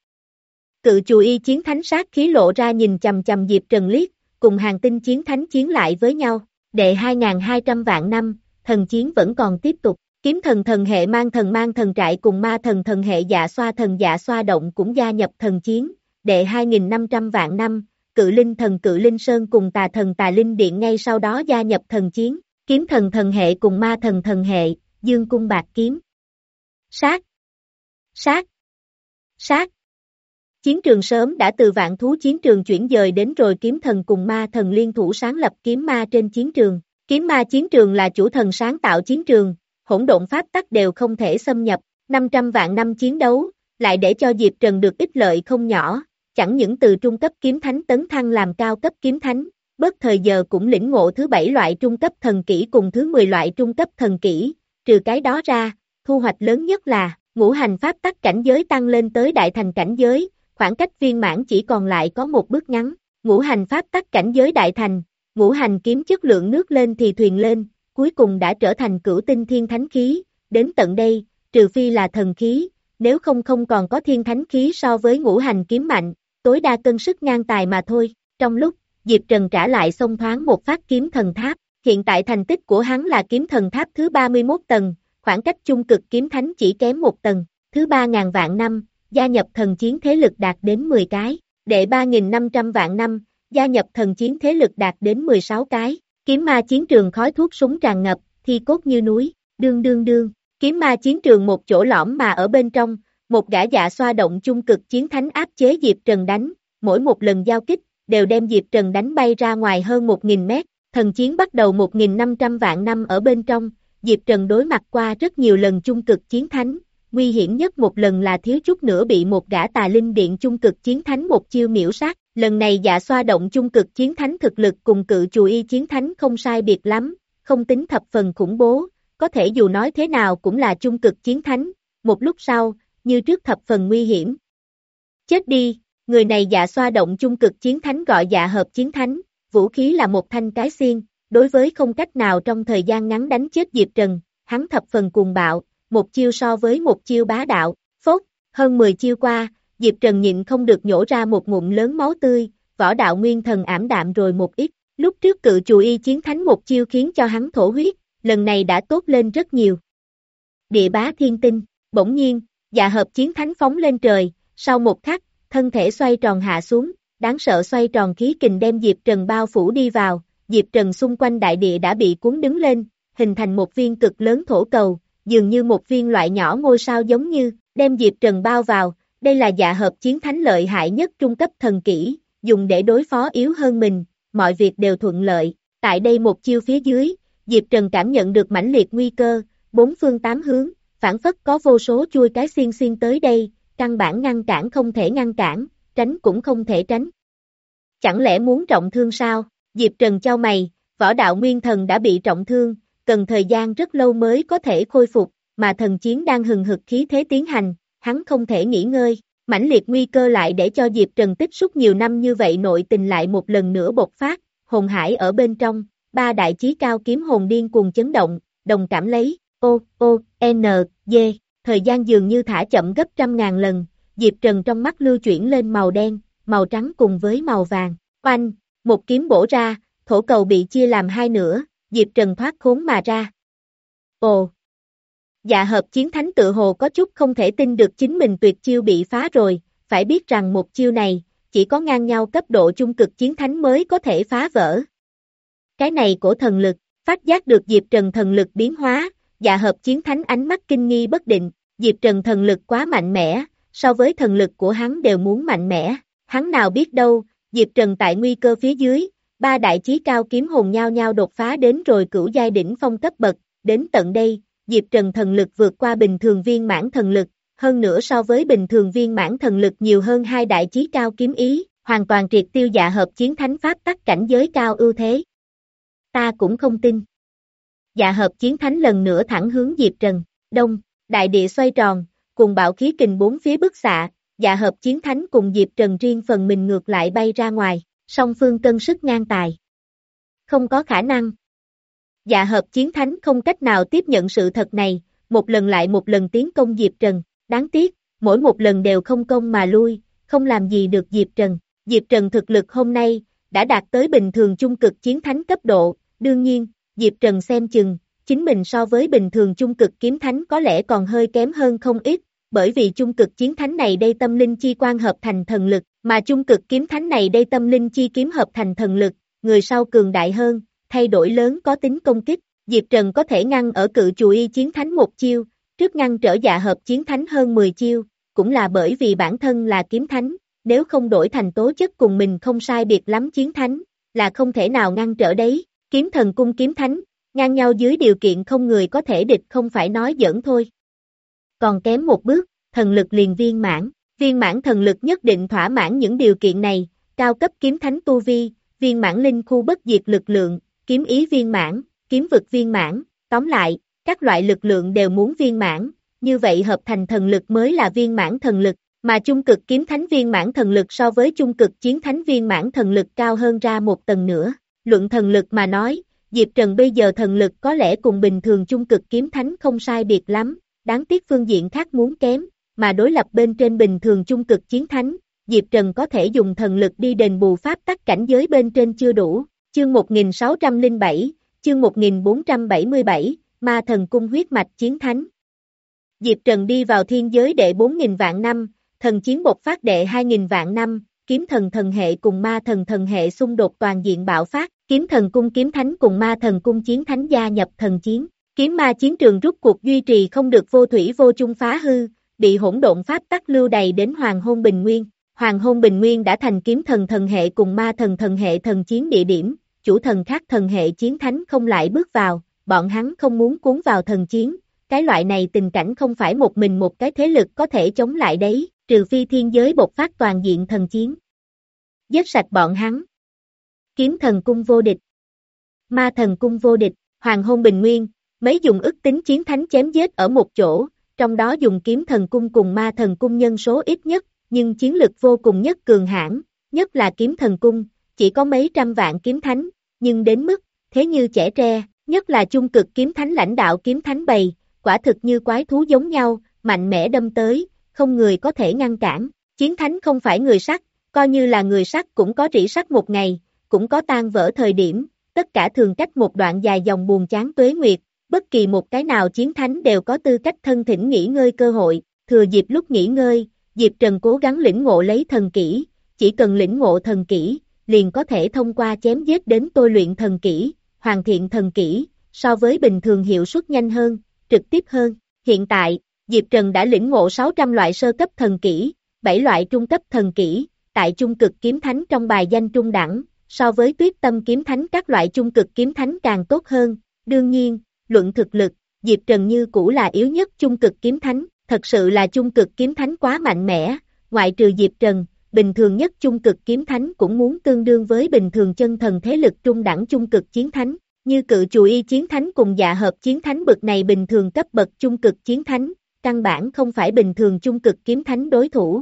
Cự chùi y chiến thánh sát khí lộ ra nhìn chầm chầm Diệp Trần liếc, cùng hàng tinh chiến thánh chiến lại với nhau, đệ hai nghìn hai trăm vạn năm, thần chiến vẫn còn tiếp tục. Kiếm thần thần hệ mang thần mang thần trại cùng ma thần thần hệ dạ xoa thần dạ xoa động cũng gia nhập thần chiến, đệ hai nghìn năm trăm vạn năm, cự linh thần cự linh sơn cùng tà thần tà linh điện ngay sau đó gia nhập thần chiến, kiếm thần thần hệ cùng ma thần thần hệ, dương cung bạc kiếm. Sát! Sát! Sát! Chiến trường sớm đã từ vạn thú chiến trường chuyển dời đến rồi kiếm thần cùng ma thần liên thủ sáng lập kiếm ma trên chiến trường. Kiếm ma chiến trường là chủ thần sáng tạo chiến trường, hỗn độn pháp tắc đều không thể xâm nhập, năm trăm vạn năm chiến đấu, lại để cho Diệp Trần được ích lợi không nhỏ, chẳng những từ trung cấp kiếm thánh tấn thăng làm cao cấp kiếm thánh, bớt thời giờ cũng lĩnh ngộ thứ bảy loại trung cấp thần kỹ cùng thứ mười loại trung cấp thần kỹ, trừ cái đó ra, thu hoạch lớn nhất là, ngũ hành pháp tắc cảnh giới tăng lên tới đại thành cảnh giới, khoảng cách viên mãn chỉ còn lại có một bước ngắn, ngũ hành pháp tắc cảnh giới đại thành, ngũ hành kiếm chất lượng nước lên thì thuyền lên, cuối cùng đã trở thành cửu tinh thiên thánh khí, đến tận đây, trừ phi là thần khí, nếu không không còn có thiên thánh khí so với ngũ hành kiếm mạnh, tối đa cân sức ngang tài mà thôi. Trong lúc, Diệp Trần trả lại xông thoáng một phát kiếm thần tháp, hiện tại thành tích của hắn là kiếm thần tháp thứ ba mươi mốt tầng, khoảng cách chung cực kiếm thánh chỉ kém một tầng, thứ ba ngàn vạn năm, gia nhập thần chiến thế lực đạt đến mười cái, đệ ba nghìn năm trăm vạn năm, gia nhập thần chiến thế lực đạt đến mười sáu cái. Kiếm ma chiến trường khói thuốc súng tràn ngập, thi cốt như núi, đương đương đương, kiếm ma chiến trường một chỗ lõm mà ở bên trong, một gã dạ xoa động chung cực chiến thánh áp chế Diệp Trần đánh, mỗi một lần giao kích, đều đem Diệp Trần đánh bay ra ngoài hơn một nghìn mét, thần chiến bắt đầu một nghìn năm trăm vạn năm ở bên trong, Diệp Trần đối mặt qua rất nhiều lần chung cực chiến thánh, nguy hiểm nhất một lần là thiếu chút nữa bị một gã tà linh điện chung cực chiến thánh một chiêu miễu sát, lần này dạ xoa động chung cực chiến thánh thực lực cùng cự chùi y chiến thánh không sai biệt lắm, không tính thập phần khủng bố, có thể dù nói thế nào cũng là chung cực chiến thánh, một lúc sau, như trước thập phần nguy hiểm. Chết đi, người này dạ xoa động chung cực chiến thánh gọi dạ hợp chiến thánh, vũ khí là một thanh cái xiên, đối với không cách nào trong thời gian ngắn đánh chết Diệp Trần, hắn thập phần cuồng bạo, một chiêu so với một chiêu bá đạo, phốt, hơn mười chiêu qua, Diệp Trần nhịn không được nhổ ra một ngụm lớn máu tươi, võ đạo nguyên thần ảm đạm rồi một ít, lúc trước cự chùi y chiến thánh một chiêu khiến cho hắn thổ huyết, lần này đã tốt lên rất nhiều. Địa bá thiên tinh, bỗng nhiên, dạ hợp chiến thánh phóng lên trời, sau một khắc, thân thể xoay tròn hạ xuống, đáng sợ xoay tròn khí kình đem Diệp Trần bao phủ đi vào, Diệp Trần xung quanh đại địa đã bị cuốn đứng lên, hình thành một viên cực lớn thổ cầu, dường như một viên loại nhỏ ngôi sao giống như, đem Diệp Trần bao vào, đây là dạ hợp chiến thánh lợi hại nhất trung cấp thần kỹ, dùng để đối phó yếu hơn mình, mọi việc đều thuận lợi, tại đây một chiêu phía dưới, Diệp Trần cảm nhận được mãnh liệt nguy cơ, bốn phương tám hướng, phảng phất có vô số chuôi cái xiên xiên tới đây, căn bản ngăn cản không thể ngăn cản, tránh cũng không thể tránh. Chẳng lẽ muốn trọng thương sao? Diệp Trần chau mày, võ đạo nguyên thần đã bị trọng thương, cần thời gian rất lâu mới có thể khôi phục, mà thần chiến đang hừng hực khí thế tiến hành, hắn không thể nghỉ ngơi, mãnh liệt nguy cơ lại để cho Diệp Trần tích xúc nhiều năm như vậy nội tình lại một lần nữa bộc phát, hồn hải ở bên trong, ba đại chí cao kiếm hồn điên cuồng chấn động, đồng cảm lấy, ô, ô, n, d, thời gian dường như thả chậm gấp trăm ngàn lần, Diệp Trần trong mắt lưu chuyển lên màu đen, màu trắng cùng với màu vàng, oanh, một kiếm bổ ra, thổ cầu bị chia làm hai nửa, Diệp Trần thoát khốn mà ra. Ồ! Dạ hợp chiến thánh tự hồ có chút không thể tin được chính mình tuyệt chiêu bị phá rồi, phải biết rằng một chiêu này, chỉ có ngang nhau cấp độ trung cực chiến thánh mới có thể phá vỡ. Cái này của thần lực, phát giác được Diệp Trần thần lực biến hóa, dạ hợp chiến thánh ánh mắt kinh nghi bất định, Diệp Trần thần lực quá mạnh mẽ, so với thần lực của hắn đều muốn mạnh mẽ, hắn nào biết đâu, Diệp Trần tại nguy cơ phía dưới, ba đại chí cao kiếm hồn nhau nhau đột phá đến rồi cửu giai đỉnh phong cấp bậc, đến tận đây, Diệp Trần thần lực vượt qua bình thường viên mãn thần lực, hơn nữa so với bình thường viên mãn thần lực nhiều hơn hai đại chí cao kiếm ý, hoàn toàn triệt tiêu dạ hợp chiến thánh pháp tắc cảnh giới cao ưu thế. Ta cũng không tin. Dạ hợp chiến thánh lần nữa thẳng hướng Diệp Trần, đông, đại địa xoay tròn, cùng bạo khí kình bốn phía bức xạ, dạ hợp chiến thánh cùng Diệp Trần riêng phần mình ngược lại bay ra ngoài, song phương cân sức ngang tài. Không có khả năng. Dạ hợp chiến thánh không cách nào tiếp nhận sự thật này, một lần lại một lần tiến công Diệp Trần, đáng tiếc, mỗi một lần đều không công mà lui, không làm gì được Diệp Trần. Diệp Trần thực lực hôm nay, đã đạt tới bình thường trung cực chiến thánh cấp độ, đương nhiên, Diệp Trần xem chừng, chính mình so với bình thường trung cực kiếm thánh có lẽ còn hơi kém hơn không ít, bởi vì trung cực chiến thánh này đây tâm linh chi quan hợp thành thần lực, mà trung cực kiếm thánh này đây tâm linh chi kiếm hợp thành thần lực, người sau cường đại hơn, thay đổi lớn có tính công kích, Diệp Trần có thể ngăn ở cự chù y chiến thánh một chiêu, trước ngăn trở dạ hợp chiến thánh hơn mười chiêu, cũng là bởi vì bản thân là kiếm thánh, nếu không đổi thành tố chất cùng mình không sai biệt lắm chiến thánh, là không thể nào ngăn trở đấy, kiếm thần cung kiếm thánh, ngang nhau dưới điều kiện không người có thể địch không phải nói giỡn thôi. Còn kém một bước, thần lực liền viên mãn, viên mãn thần lực nhất định thỏa mãn những điều kiện này, cao cấp kiếm thánh tu vi, viên mãn linh khu bất diệt lực lượng, kiếm ý viên mãn, kiếm vực viên mãn, tóm lại, các loại lực lượng đều muốn viên mãn, như vậy hợp thành thần lực mới là viên mãn thần lực, mà trung cực kiếm thánh viên mãn thần lực so với trung cực chiến thánh viên mãn thần lực cao hơn ra một tầng nữa, luận thần lực mà nói, Diệp Trần bây giờ thần lực có lẽ cùng bình thường trung cực kiếm thánh không sai biệt lắm, đáng tiếc phương diện khác muốn kém, mà đối lập bên trên bình thường trung cực chiến thánh, Diệp Trần có thể dùng thần lực đi đền bù pháp tắc cảnh giới bên trên chưa đủ, chương một nghìn sáu trăm lẻ bảy, chương một nghìn bốn trăm bảy mươi bảy, ma thần cung huyết mạch chiến thánh. Diệp Trần đi vào thiên giới đệ bốn nghìn vạn năm, thần chiến bộc phát đệ hai nghìn vạn năm, kiếm thần thần hệ cùng ma thần thần hệ xung đột toàn diện bạo phát, kiếm thần cung kiếm thánh cùng ma thần cung chiến thánh gia nhập thần chiến, kiếm ma chiến trường rút cuộc duy trì không được vô thủy vô chung phá hư, bị hỗn độn pháp tắc lưu đầy đến hoàng hôn bình nguyên. Hoàng hôn bình nguyên đã thành kiếm thần thần hệ cùng ma thần thần hệ thần chiến địa điểm, chủ thần khác thần hệ chiến thánh không lại bước vào, bọn hắn không muốn cuốn vào thần chiến, cái loại này tình cảnh không phải một mình một cái thế lực có thể chống lại đấy, trừ phi thiên giới bộc phát toàn diện thần chiến. Giết sạch bọn hắn. Kiếm thần cung vô địch. Ma thần cung vô địch, hoàng hôn bình nguyên, mấy dùng ức tính chiến thánh chém giết ở một chỗ, trong đó dùng kiếm thần cung cùng ma thần cung nhân số ít nhất, nhưng chiến lực vô cùng nhất cường hãn, nhất là kiếm thần cung, chỉ có mấy trăm vạn kiếm thánh, nhưng đến mức, thế như trẻ tre, nhất là trung cực kiếm thánh lãnh đạo kiếm thánh bầy, quả thực như quái thú giống nhau, mạnh mẽ đâm tới, không người có thể ngăn cản, chiến thánh không phải người sắt, coi như là người sắt cũng có rỉ sắt một ngày, cũng có tan vỡ thời điểm, tất cả thường cách một đoạn dài dòng buồn chán tuế nguyệt, bất kỳ một cái nào chiến thánh đều có tư cách thân thỉnh nghỉ ngơi cơ hội, thừa dịp lúc nghỉ ngơi, Diệp Trần cố gắng lĩnh ngộ lấy thần kỹ, chỉ cần lĩnh ngộ thần kỹ, liền có thể thông qua chém giết đến tôi luyện thần kỹ, hoàn thiện thần kỹ, so với bình thường hiệu suất nhanh hơn, trực tiếp hơn. Hiện tại, Diệp Trần đã lĩnh ngộ sáu trăm loại sơ cấp thần kỹ, bảy loại trung cấp thần kỹ, tại trung cực kiếm thánh trong bài danh trung đẳng, so với tuyết tâm kiếm thánh các loại trung cực kiếm thánh càng tốt hơn. Đương nhiên, luận thực lực, Diệp Trần như cũ là yếu nhất trung cực kiếm thánh, thật sự là trung cực kiếm thánh quá mạnh mẽ, ngoại trừ Diệp Trần, bình thường nhất trung cực kiếm thánh cũng muốn tương đương với bình thường chân thần thế lực trung đẳng trung cực chiến thánh, như cự chù y chiến thánh cùng dạ hợp chiến thánh bực này bình thường cấp bậc trung cực chiến thánh, căn bản không phải bình thường trung cực kiếm thánh đối thủ.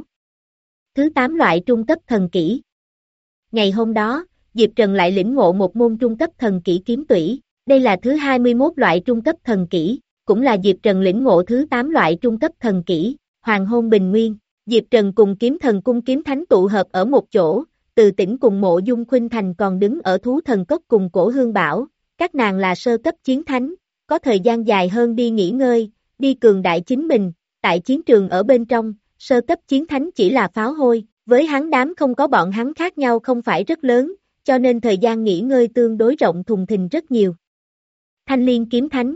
Thứ tám loại trung cấp thần kỹ. Ngày hôm đó, Diệp Trần lại lĩnh ngộ một môn trung cấp thần kỹ kiếm tủy, đây là thứ hai mươi mốt loại trung cấp thần kỹ, cũng là Diệp Trần lĩnh ngộ thứ tám loại trung cấp thần kỹ, Hoàng Hôn Bình Nguyên. Diệp Trần cùng Kiếm Thần Cung kiếm thánh tụ hợp ở một chỗ, Từ Tĩnh cùng Mộ Dung Khuynh Thành còn đứng ở Thú Thần Cốc cùng Cổ Hương Bảo, các nàng là sơ cấp chiến thánh, có thời gian dài hơn đi nghỉ ngơi, đi cường đại chính mình, tại chiến trường ở bên trong, sơ cấp chiến thánh chỉ là pháo hôi, với hắn đám không có bọn hắn khác nhau không phải rất lớn, cho nên thời gian nghỉ ngơi tương đối rộng thùng thình rất nhiều. Thanh Liên kiếm thánh,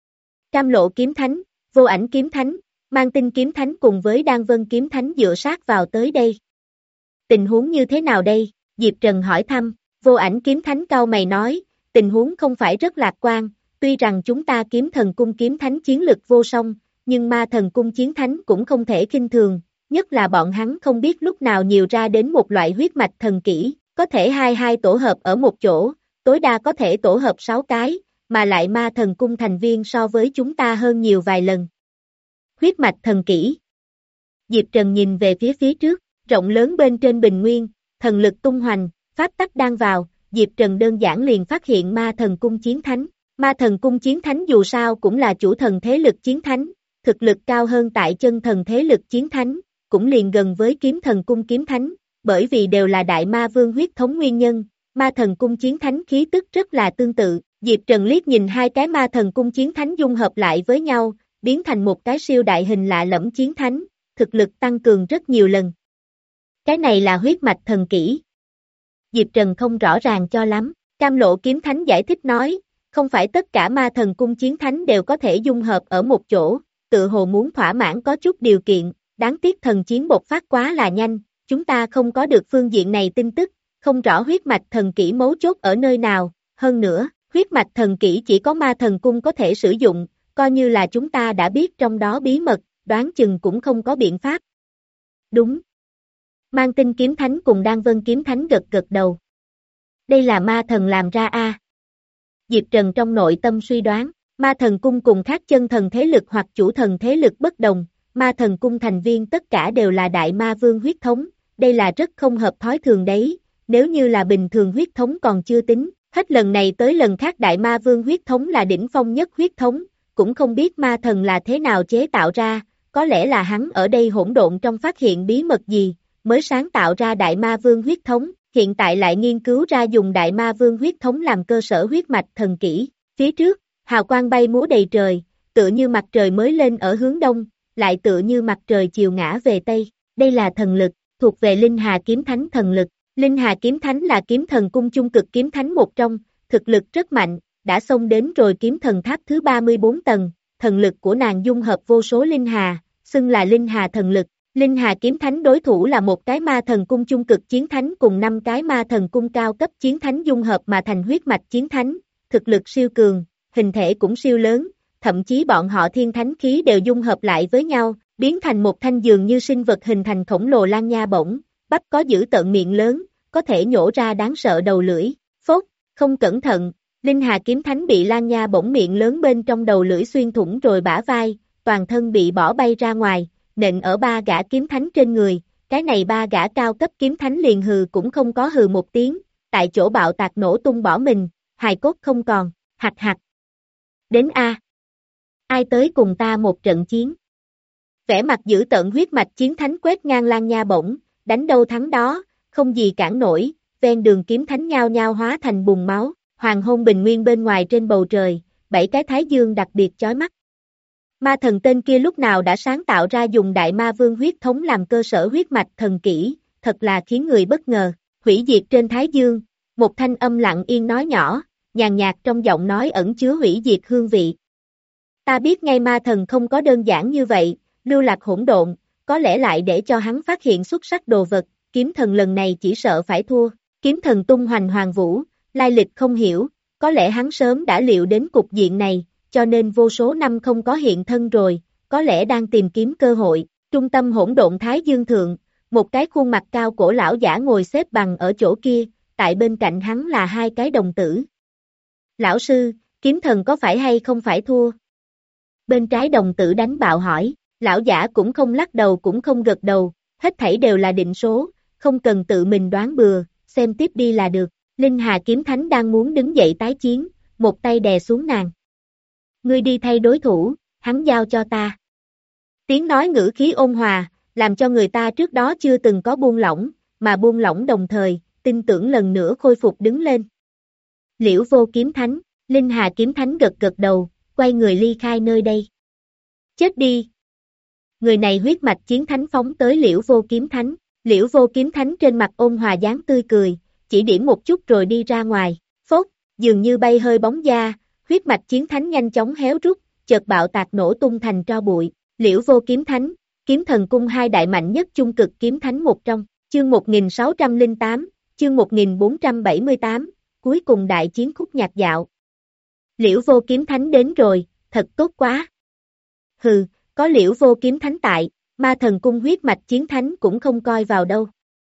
Cam Lộ kiếm thánh, Vô Ảnh kiếm thánh, Mang Tinh kiếm thánh cùng với Đan Vân kiếm thánh dựa sát vào tới đây. Tình huống như thế nào đây? Diệp Trần hỏi thăm, Vô Ảnh kiếm thánh cau mày nói, tình huống không phải rất lạc quan, tuy rằng chúng ta Kiếm Thần Cung kiếm thánh chiến lực vô song, nhưng Ma Thần Cung chiến thánh cũng không thể khinh thường, nhất là bọn hắn không biết lúc nào nhiều ra đến một loại huyết mạch thần kỹ, có thể hai hai tổ hợp ở một chỗ, tối đa có thể tổ hợp sáu cái, mà lại Ma Thần Cung thành viên so với chúng ta hơn nhiều vài lần. Huyết mạch thần kỹ. Diệp Trần nhìn về phía phía trước, rộng lớn bên trên bình nguyên, thần lực tung hoành, pháp tắc đang vào, Diệp Trần đơn giản liền phát hiện Ma Thần Cung chiến thánh. Ma Thần Cung chiến thánh dù sao cũng là chủ thần thế lực chiến thánh, thực lực cao hơn tại chân thần thế lực chiến thánh, cũng liền gần với Kiếm Thần Cung kiếm thánh, bởi vì đều là đại ma vương huyết thống nguyên nhân, Ma Thần Cung chiến thánh khí tức rất là tương tự. Diệp Trần liếc nhìn hai cái Ma Thần Cung chiến thánh dung hợp lại với nhau, biến thành một cái siêu đại hình lạ lẫm chiến thánh, thực lực tăng cường rất nhiều lần. Cái này là huyết mạch thần kỹ. Diệp Trần không rõ ràng cho lắm, Cam Lộ kiếm thánh giải thích nói, không phải tất cả Ma Thần Cung chiến thánh đều có thể dung hợp ở một chỗ, tự hồ muốn thỏa mãn có chút điều kiện, đáng tiếc thần chiến bộc phát quá là nhanh, chúng ta không có được phương diện này tin tức, không rõ huyết mạch thần kỹ mấu chốt ở nơi nào, hơn nữa, huyết mạch thần kỹ chỉ có Ma Thần Cung có thể sử dụng, coi như là chúng ta đã biết trong đó bí mật, đoán chừng cũng không có biện pháp. Đúng. Mang Tinh kiếm thánh cùng Đan Vân kiếm thánh gật gật đầu. Đây là ma thần làm ra a. À. Diệp Trần trong nội tâm suy đoán, Ma Thần Cung cùng khác chân thần thế lực hoặc chủ thần thế lực bất đồng, Ma Thần Cung thành viên tất cả đều là đại ma vương huyết thống, đây là rất không hợp thói thường đấy, nếu như là bình thường huyết thống còn chưa tính, hết lần này tới lần khác đại ma vương huyết thống là đỉnh phong nhất huyết thống, cũng không biết ma thần là thế nào chế tạo ra, có lẽ là hắn ở đây hỗn độn trong phát hiện bí mật gì, mới sáng tạo ra đại ma vương huyết thống, hiện tại lại nghiên cứu ra dùng đại ma vương huyết thống làm cơ sở huyết mạch thần kỹ, phía trước, hào quang bay múa đầy trời, tựa như mặt trời mới lên ở hướng đông, lại tựa như mặt trời chiều ngã về tây, đây là thần lực, thuộc về Linh Hà kiếm thánh thần lực, Linh Hà kiếm thánh là kiếm thần cung trung cực kiếm thánh một trong, thực lực rất mạnh, đã xông đến rồi kiếm thần tháp thứ ba mươi bốn tầng, thần lực của nàng dung hợp vô số Linh Hà, xưng là Linh Hà thần lực. Linh Hà kiếm thánh đối thủ là một cái ma thần cung trung cực chiến thánh cùng năm cái ma thần cung cao cấp chiến thánh dung hợp mà thành huyết mạch chiến thánh, thực lực siêu cường, hình thể cũng siêu lớn, thậm chí bọn họ thiên thánh khí đều dung hợp lại với nhau, biến thành một thanh dường như sinh vật hình thành khổng lồ lang nha bổng, bắp có giữ tợn miệng lớn, có thể nhổ ra đáng sợ đầu lưỡi, phốt, không cẩn thận, Linh Hà kiếm thánh bị lang nha bổng miệng lớn bên trong đầu lưỡi xuyên thủng rồi bả vai, toàn thân bị bỏ bay ra ngoài, nện ở ba gã kiếm thánh trên người, cái này ba gã cao cấp kiếm thánh liền hừ cũng không có hừ một tiếng, tại chỗ bạo tạc nổ tung bỏ mình, hài cốt không còn, hạch hạch. Đến A. Ai tới cùng ta một trận chiến? Vẻ mặt giữ tợn huyết mạch chiến thánh quét ngang lang nha bổng, đánh đâu thắng đó, không gì cản nổi, ven đường kiếm thánh nhao nhao hóa thành bùn máu, hoàng hôn bình nguyên bên ngoài trên bầu trời, bảy cái thái dương đặc biệt chói mắt. Ma thần tên kia lúc nào đã sáng tạo ra dùng đại ma vương huyết thống làm cơ sở huyết mạch thần kỹ, thật là khiến người bất ngờ, hủy diệt trên thái dương, một thanh âm lặng yên nói nhỏ, nhàn nhạt trong giọng nói ẩn chứa hủy diệt hương vị. Ta biết ngay ma thần không có đơn giản như vậy, lưu lạc hỗn độn, có lẽ lại để cho hắn phát hiện xuất sắc đồ vật, kiếm thần lần này chỉ sợ phải thua, kiếm thần tung hoành hoàng vũ, lai lịch không hiểu, có lẽ hắn sớm đã liệu đến cục diện này, cho nên vô số năm không có hiện thân rồi, có lẽ đang tìm kiếm cơ hội. Trung tâm hỗn độn Thái Dương Thượng, một cái khuôn mặt cao cổ lão giả ngồi xếp bằng ở chỗ kia, tại bên cạnh hắn là hai cái đồng tử. Lão sư, kiếm thần có phải hay không phải thua? Bên trái đồng tử đánh bạo hỏi, lão giả cũng không lắc đầu cũng không gật đầu, hết thảy đều là định số, không cần tự mình đoán bừa, xem tiếp đi là được. Linh Hà kiếm thánh đang muốn đứng dậy tái chiến, một tay đè xuống nàng. Ngươi đi thay đối thủ, hắn giao cho ta. Tiếng nói ngữ khí ôn hòa, làm cho người ta trước đó chưa từng có buông lỏng, mà buông lỏng đồng thời, tin tưởng lần nữa khôi phục đứng lên. Liễu Vô kiếm thánh, Linh Hà kiếm thánh gật gật đầu, quay người ly khai nơi đây. Chết đi! Người này huyết mạch chiến thánh phóng tới Liễu Vô kiếm thánh, Liễu Vô kiếm thánh trên mặt ôn hòa dáng tươi cười, chỉ điểm một chút rồi đi ra ngoài, phốt, dường như bay hơi bóng da, huyết mạch chiến thánh nhanh chóng héo rút, chợt bạo tạc nổ tung thành tro bụi. Liễu Vô kiếm thánh, kiếm thần cung hai đại mạnh nhất trung cực kiếm thánh một trong, chương một nghìn sáu trăm lẻ tám, chương một nghìn bốn trăm bảy mươi tám, cuối cùng đại chiến khúc nhạc dạo. Liễu Vô kiếm thánh đến rồi, thật tốt quá. Hừ, có Liễu Vô kiếm thánh tại, ma thần cung huyết mạch chiến thánh cũng không coi vào đâu.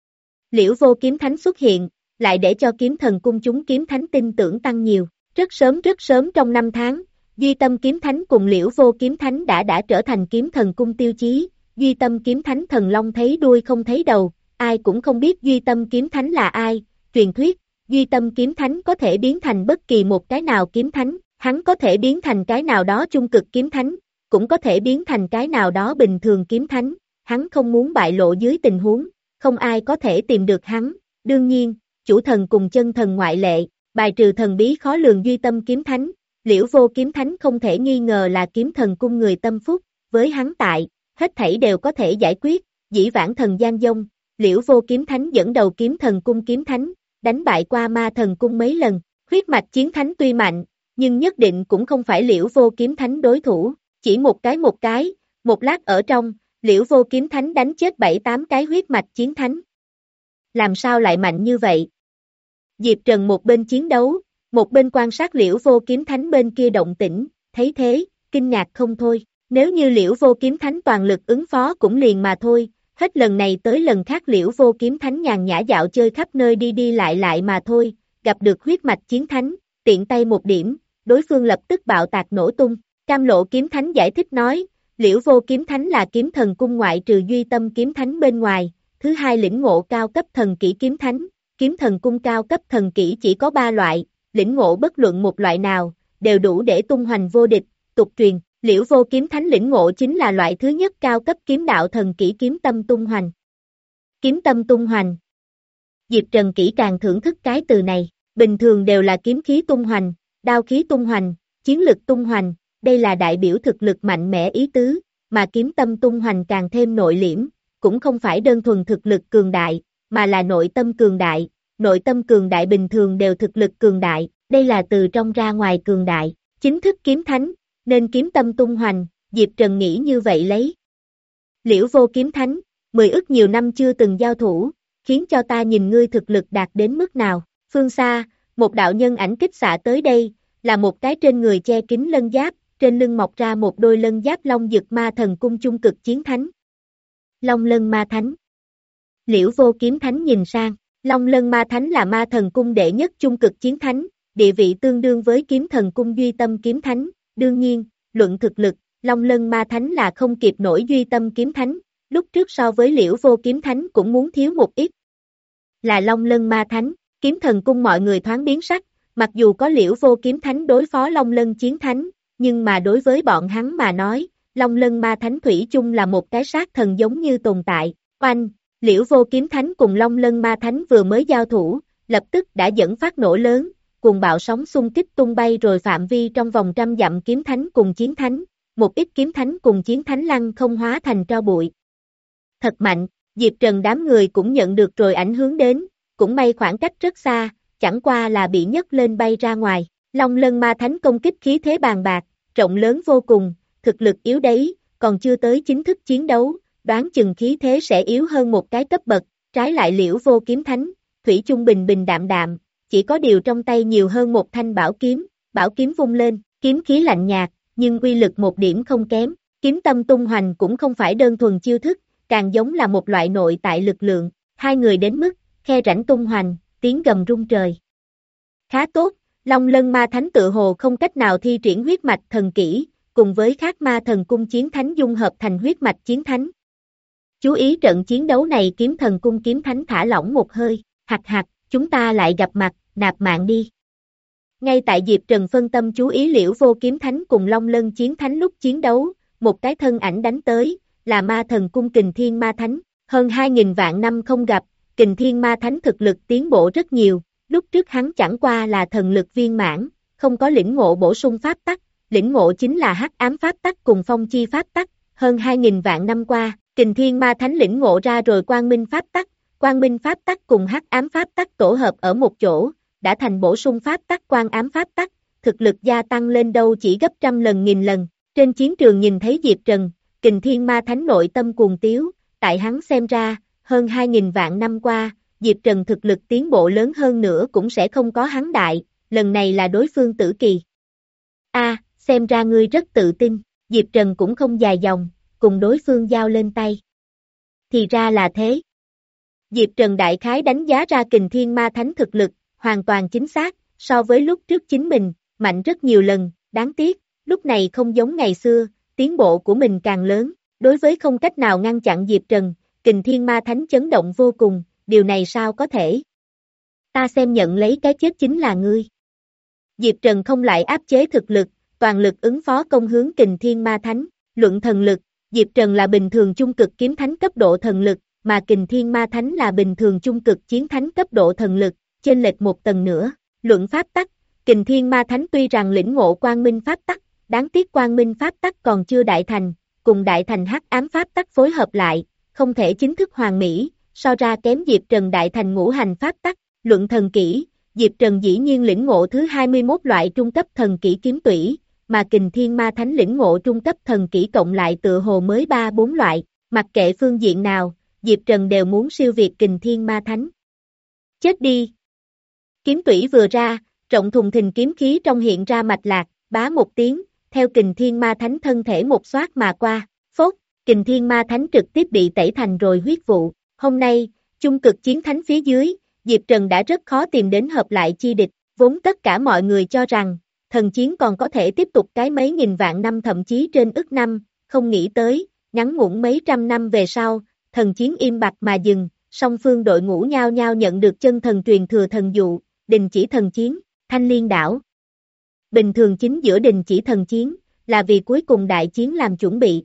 Liễu Vô kiếm thánh xuất hiện, lại để cho kiếm thần cung chúng kiếm thánh tin tưởng tăng nhiều. Rất sớm rất sớm trong năm tháng, Duy Tâm kiếm thánh cùng Liễu Vô kiếm thánh đã đã trở thành kiếm thần cung tiêu chí. Duy Tâm kiếm thánh thần long thấy đuôi không thấy đầu, ai cũng không biết Duy Tâm kiếm thánh là ai. Truyền thuyết, Duy Tâm kiếm thánh có thể biến thành bất kỳ một cái nào kiếm thánh, hắn có thể biến thành cái nào đó trung cực kiếm thánh, cũng có thể biến thành cái nào đó bình thường kiếm thánh, hắn không muốn bại lộ dưới tình huống, không ai có thể tìm được hắn. Đương nhiên, chủ thần cùng chân thần ngoại lệ, bài trừ thần bí khó lường Duy Tâm kiếm thánh, Liễu Vô kiếm thánh không thể nghi ngờ là kiếm thần cung người tâm phúc, với hắn tại, hết thảy đều có thể giải quyết. Dĩ vãng thần gian dông, Liễu Vô kiếm thánh dẫn đầu kiếm thần cung kiếm thánh, đánh bại qua ma thần cung mấy lần. Huyết mạch chiến thánh tuy mạnh, nhưng nhất định cũng không phải Liễu Vô kiếm thánh đối thủ, chỉ một cái một cái, một lát ở trong, Liễu Vô kiếm thánh đánh chết bảy tám cái huyết mạch chiến thánh. Làm sao lại mạnh như vậy? Diệp Trần một bên chiến đấu, một bên quan sát Liễu Vô kiếm thánh bên kia động tĩnh, thấy thế, kinh ngạc không thôi. Nếu như Liễu Vô kiếm thánh toàn lực ứng phó cũng liền mà thôi, hết lần này tới lần khác Liễu Vô kiếm thánh nhàn nhã dạo chơi khắp nơi đi đi lại lại mà thôi, gặp được huyết mạch chiến thánh, tiện tay một điểm, đối phương lập tức bạo tạc nổ tung. Cam Lộ kiếm thánh giải thích nói, Liễu Vô kiếm thánh là kiếm thần cung ngoại trừ Duy Tâm kiếm thánh bên ngoài, thứ hai lĩnh ngộ cao cấp thần kỹ kiếm thánh, kiếm thần cung cao cấp thần kỹ chỉ có ba loại, lĩnh ngộ bất luận một loại nào, đều đủ để tung hoành vô địch. Tục truyền, Liễu Vô kiếm thánh lĩnh ngộ chính là loại thứ nhất cao cấp kiếm đạo thần kỹ kiếm tâm tung hoành. Kiếm tâm tung hoành. Diệp Trần kỹ càng thưởng thức cái từ này, bình thường đều là kiếm khí tung hoành, đao khí tung hoành, chiến lực tung hoành, đây là đại biểu thực lực mạnh mẽ ý tứ, mà kiếm tâm tung hoành càng thêm nội liễm, cũng không phải đơn thuần thực lực cường đại, mà là nội tâm cường đại, nội tâm cường đại bình thường đều thực lực cường đại, đây là từ trong ra ngoài cường đại, chính thức kiếm thánh, nên kiếm tâm tung hoành, Diệp Trần nghĩ như vậy lấy. Liễu Vô kiếm thánh, mười ức nhiều năm chưa từng giao thủ, khiến cho ta nhìn ngươi thực lực đạt đến mức nào. Phương xa, một đạo nhân ảnh kích xạ tới đây, là một cái trên người che kín lân giáp, trên lưng mọc ra một đôi lân giáp long dực ma thần cung trung cực chiến thánh. Long lân ma thánh. Liễu Vô kiếm thánh nhìn sang, Long lân ma thánh là ma thần cung đệ nhất trung cực chiến thánh, địa vị tương đương với kiếm thần cung Duy Tâm kiếm thánh, đương nhiên, luận thực lực, Long lân ma thánh là không kịp nổi Duy Tâm kiếm thánh, lúc trước so với Liễu Vô kiếm thánh cũng muốn thiếu một ít. Là Long lân ma thánh, kiếm thần cung mọi người thoáng biến sắc, mặc dù có Liễu Vô kiếm thánh đối phó Long lân chiến thánh, nhưng mà đối với bọn hắn mà nói, Long lân ma thánh thủy chung là một cái sát thần giống như tồn tại. Oanh, Liễu Vô kiếm thánh cùng Long lân ma thánh vừa mới giao thủ, lập tức đã dẫn phát nổ lớn, cuồng bạo sóng xung kích tung bay rồi phạm vi trong vòng trăm dặm kiếm thánh cùng chiến thánh, một ít kiếm thánh cùng chiến thánh lăng không hóa thành tro bụi. Thật mạnh, Diệp Trần đám người cũng nhận được rồi ảnh hưởng đến, cũng may khoảng cách rất xa, chẳng qua là bị nhấc lên bay ra ngoài. Long lân ma thánh công kích khí thế bàn bạc, rộng lớn vô cùng, thực lực yếu đấy, còn chưa tới chính thức chiến đấu, đoán chừng khí thế sẽ yếu hơn một cái cấp bậc, trái lại Liễu Vô kiếm thánh, thủy chung bình bình đạm đạm, chỉ có điều trong tay nhiều hơn một thanh bảo kiếm, bảo kiếm vung lên, kiếm khí lạnh nhạt, nhưng uy lực một điểm không kém. Kiếm tâm tung hoành cũng không phải đơn thuần chiêu thức, càng giống là một loại nội tại lực lượng. Hai người đến mức, khe rãnh tung hoành, tiếng gầm rung trời. Khá tốt, Long Lân Ma Thánh tự hồ không cách nào thi triển huyết mạch thần kỹ, cùng với khác ma thần cung chiến thánh dung hợp thành huyết mạch chiến thánh. Chú ý trận chiến đấu này kiếm thần cung kiếm thánh thả lỏng một hơi, hạc hạc, chúng ta lại gặp mặt, nạp mạng đi. Ngay tại Diệp Trần phân tâm chú ý Liễu Vô kiếm thánh cùng Long Lân chiến thánh lúc chiến đấu, một cái thân ảnh đánh tới, là ma thần cung Kình Thiên Ma Thánh, hơn hai nghìn vạn năm không gặp, Kình Thiên Ma Thánh thực lực tiến bộ rất nhiều, lúc trước hắn chẳng qua là thần lực viên mãn, không có lĩnh ngộ bổ sung pháp tắc, lĩnh ngộ chính là hắc ám pháp tắc cùng phong chi pháp tắc, hơn hai nghìn vạn năm qua, Kình Thiên Ma Thánh lĩnh ngộ ra rồi quang minh pháp tắc, quang minh pháp tắc cùng hắc ám pháp tắc tổ hợp ở một chỗ, đã thành bổ sung pháp tắc quang ám pháp tắc, thực lực gia tăng lên đâu chỉ gấp trăm lần nghìn lần. Trên chiến trường nhìn thấy Diệp Trần, Kình Thiên Ma Thánh nội tâm cuồng tiếu, tại hắn xem ra, hơn hai nghìn vạn năm qua, Diệp Trần thực lực tiến bộ lớn hơn nữa cũng sẽ không có hắn đại, lần này là đối phương tử kỳ. A, xem ra ngươi rất tự tin, Diệp Trần cũng không dài dòng, cùng đối phương giao lên tay. Thì ra là thế. Diệp Trần đại khái đánh giá ra Kình Thiên Ma Thánh thực lực, hoàn toàn chính xác, so với lúc trước chính mình, mạnh rất nhiều lần, đáng tiếc, lúc này không giống ngày xưa, tiến bộ của mình càng lớn, đối với không cách nào ngăn chặn Diệp Trần, Kình Thiên Ma Thánh chấn động vô cùng, điều này sao có thể? Ta xem nhận lấy cái chết chính là ngươi. Diệp Trần không lại áp chế thực lực, toàn lực ứng phó công hướng Kình Thiên Ma Thánh, luận thần lực, Diệp Trần là bình thường trung cực kiếm thánh cấp độ thần lực, mà Kình Thiên Ma Thánh là bình thường trung cực chiến thánh cấp độ thần lực, chênh lệch một tầng nữa, luận pháp tắc, Kình Thiên Ma Thánh tuy rằng lĩnh ngộ quang minh pháp tắc, đáng tiếc quang minh pháp tắc còn chưa đại thành, cùng đại thành hắc ám pháp tắc phối hợp lại, không thể chính thức hoàn mỹ, so ra kém Diệp Trần đại thành ngũ hành pháp tắc, luận thần kỹ, Diệp Trần dĩ nhiên lĩnh ngộ thứ hai mươi mốt loại trung cấp thần kỹ kiếm tủy, mà Kình Thiên Ma Thánh lĩnh ngộ trung cấp thần kỹ cộng lại tựa hồ mới ba bốn loại, mặc kệ phương diện nào, Diệp Trần đều muốn siêu việt Kình Thiên Ma Thánh. Chết đi! Kiếm tủy vừa ra, rộng thùng thình kiếm khí trong hiện ra mạch lạc, bá một tiếng, theo Kình Thiên Ma Thánh thân thể một xoát mà qua, phốt, Kình Thiên Ma Thánh trực tiếp bị tẩy thành rồi huyết vụ. Hôm nay, trung cực chiến thánh phía dưới, Diệp Trần đã rất khó tìm đến hợp lại chi địch, vốn tất cả mọi người cho rằng, thần chiến còn có thể tiếp tục cái mấy nghìn vạn năm thậm chí trên ức năm, không nghĩ tới, ngắn ngủn mấy trăm năm về sau, thần chiến im bặt mà dừng, song phương đội ngũ nhau nhau nhận được chân thần truyền thừa thần dụ, đình chỉ thần chiến, Thanh Liên đảo. Bình thường chính giữa đình chỉ thần chiến, là vì cuối cùng đại chiến làm chuẩn bị.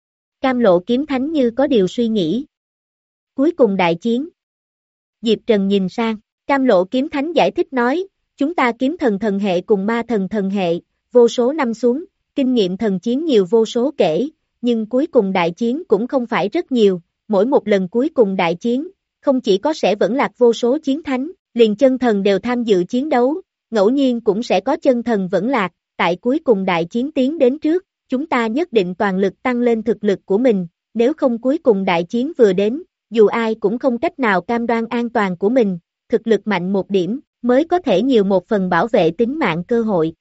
Cam Lộ kiếm thánh như có điều suy nghĩ. Cuối cùng đại chiến. Diệp Trần nhìn sang, Cam Lộ kiếm thánh giải thích nói, chúng ta kiếm thần thần hệ cùng ma thần thần hệ, vô số năm xuống, kinh nghiệm thần chiến nhiều vô số kể, nhưng cuối cùng đại chiến cũng không phải rất nhiều, mỗi một lần cuối cùng đại chiến, không chỉ có sẽ vẫn lạc vô số chiến thánh, liền chân thần đều tham dự chiến đấu, ngẫu nhiên cũng sẽ có chân thần vẫn lạc, tại cuối cùng đại chiến tiến đến trước, chúng ta nhất định toàn lực tăng lên thực lực của mình, nếu không cuối cùng đại chiến vừa đến, dù ai cũng không cách nào cam đoan an toàn của mình, thực lực mạnh một điểm, mới có thể nhiều một phần bảo vệ tính mạng cơ hội.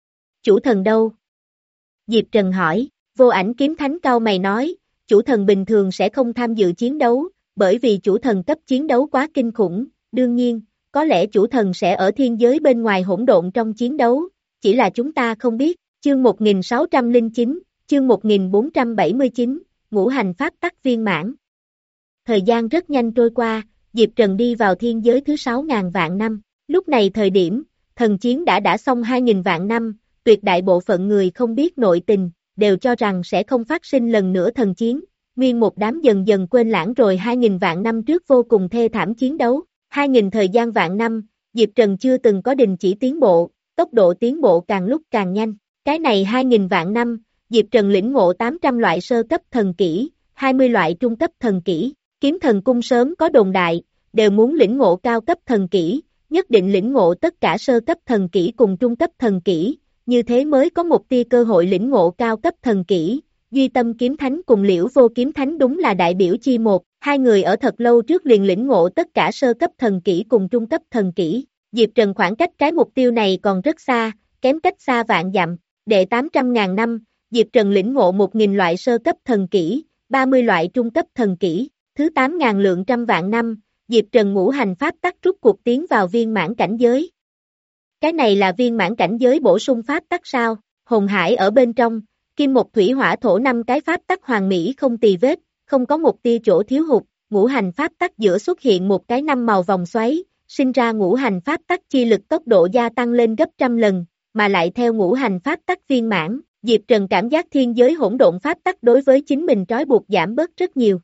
Chủ thần đâu? Diệp Trần hỏi, Vô Ảnh kiếm thánh cau mày nói, chủ thần bình thường sẽ không tham dự chiến đấu, bởi vì chủ thần cấp chiến đấu quá kinh khủng, đương nhiên, có lẽ chủ thần sẽ ở thiên giới bên ngoài hỗn độn trong chiến đấu, chỉ là chúng ta không biết. Chương một nghìn sáu trăm lẻ chín, chương một nghìn bốn trăm bảy mươi chín, ngũ hành pháp tắc viên mãn. Thời gian rất nhanh trôi qua, Diệp Trần đi vào thiên giới thứ sáu ngàn vạn năm, lúc này thời điểm, thần chiến đã đã xong hai nghìn vạn năm, tuyệt đại bộ phận người không biết nội tình, đều cho rằng sẽ không phát sinh lần nữa thần chiến, nguyên một đám dần dần quên lãng rồi hai nghìn vạn năm trước vô cùng thê thảm chiến đấu, hai nghìn thời gian vạn năm, Diệp Trần chưa từng có đình chỉ tiến bộ, tốc độ tiến bộ càng lúc càng nhanh. Cái này hai nghìn vạn năm, Diệp Trần lĩnh ngộ tám trăm loại sơ cấp thần kỹ, hai mươi loại trung cấp thần kỹ, kiếm thần cung sớm có đồn đại, đều muốn lĩnh ngộ cao cấp thần kỹ, nhất định lĩnh ngộ tất cả sơ cấp thần kỹ cùng trung cấp thần kỹ, như thế mới có một tia cơ hội lĩnh ngộ cao cấp thần kỹ. Duy Tâm kiếm thánh cùng Liễu Vô kiếm thánh đúng là đại biểu chi một, hai người ở thật lâu trước liền lĩnh ngộ tất cả sơ cấp thần kỹ cùng trung cấp thần kỹ, Diệp Trần khoảng cách cái mục tiêu này còn rất xa, kém cách xa vạn dặm. Đệ tám trăm ngàn năm, Diệp Trần lĩnh ngộ một nghìn loại sơ cấp thần kỹ, ba mươi loại trung cấp thần kỹ. Thứ tám ngàn lượng trăm vạn năm, Diệp Trần ngũ hành pháp tắc rút cuộc tiến vào viên mãn cảnh giới. Cái này là viên mãn cảnh giới bổ sung pháp tắc sao? Hồn hải ở bên trong, kim một thủy hỏa thổ năm cái pháp tắc hoàn mỹ không tì vết, không có một tia chỗ thiếu hụt, ngũ hành pháp tắc giữa xuất hiện một cái năm màu vòng xoáy, sinh ra ngũ hành pháp tắc chi lực tốc độ gia tăng lên gấp trăm lần, mà lại theo ngũ hành pháp tắc viên mãn, Diệp Trần cảm giác thiên giới hỗn độn pháp tắc đối với chính mình trói buộc giảm bớt rất nhiều.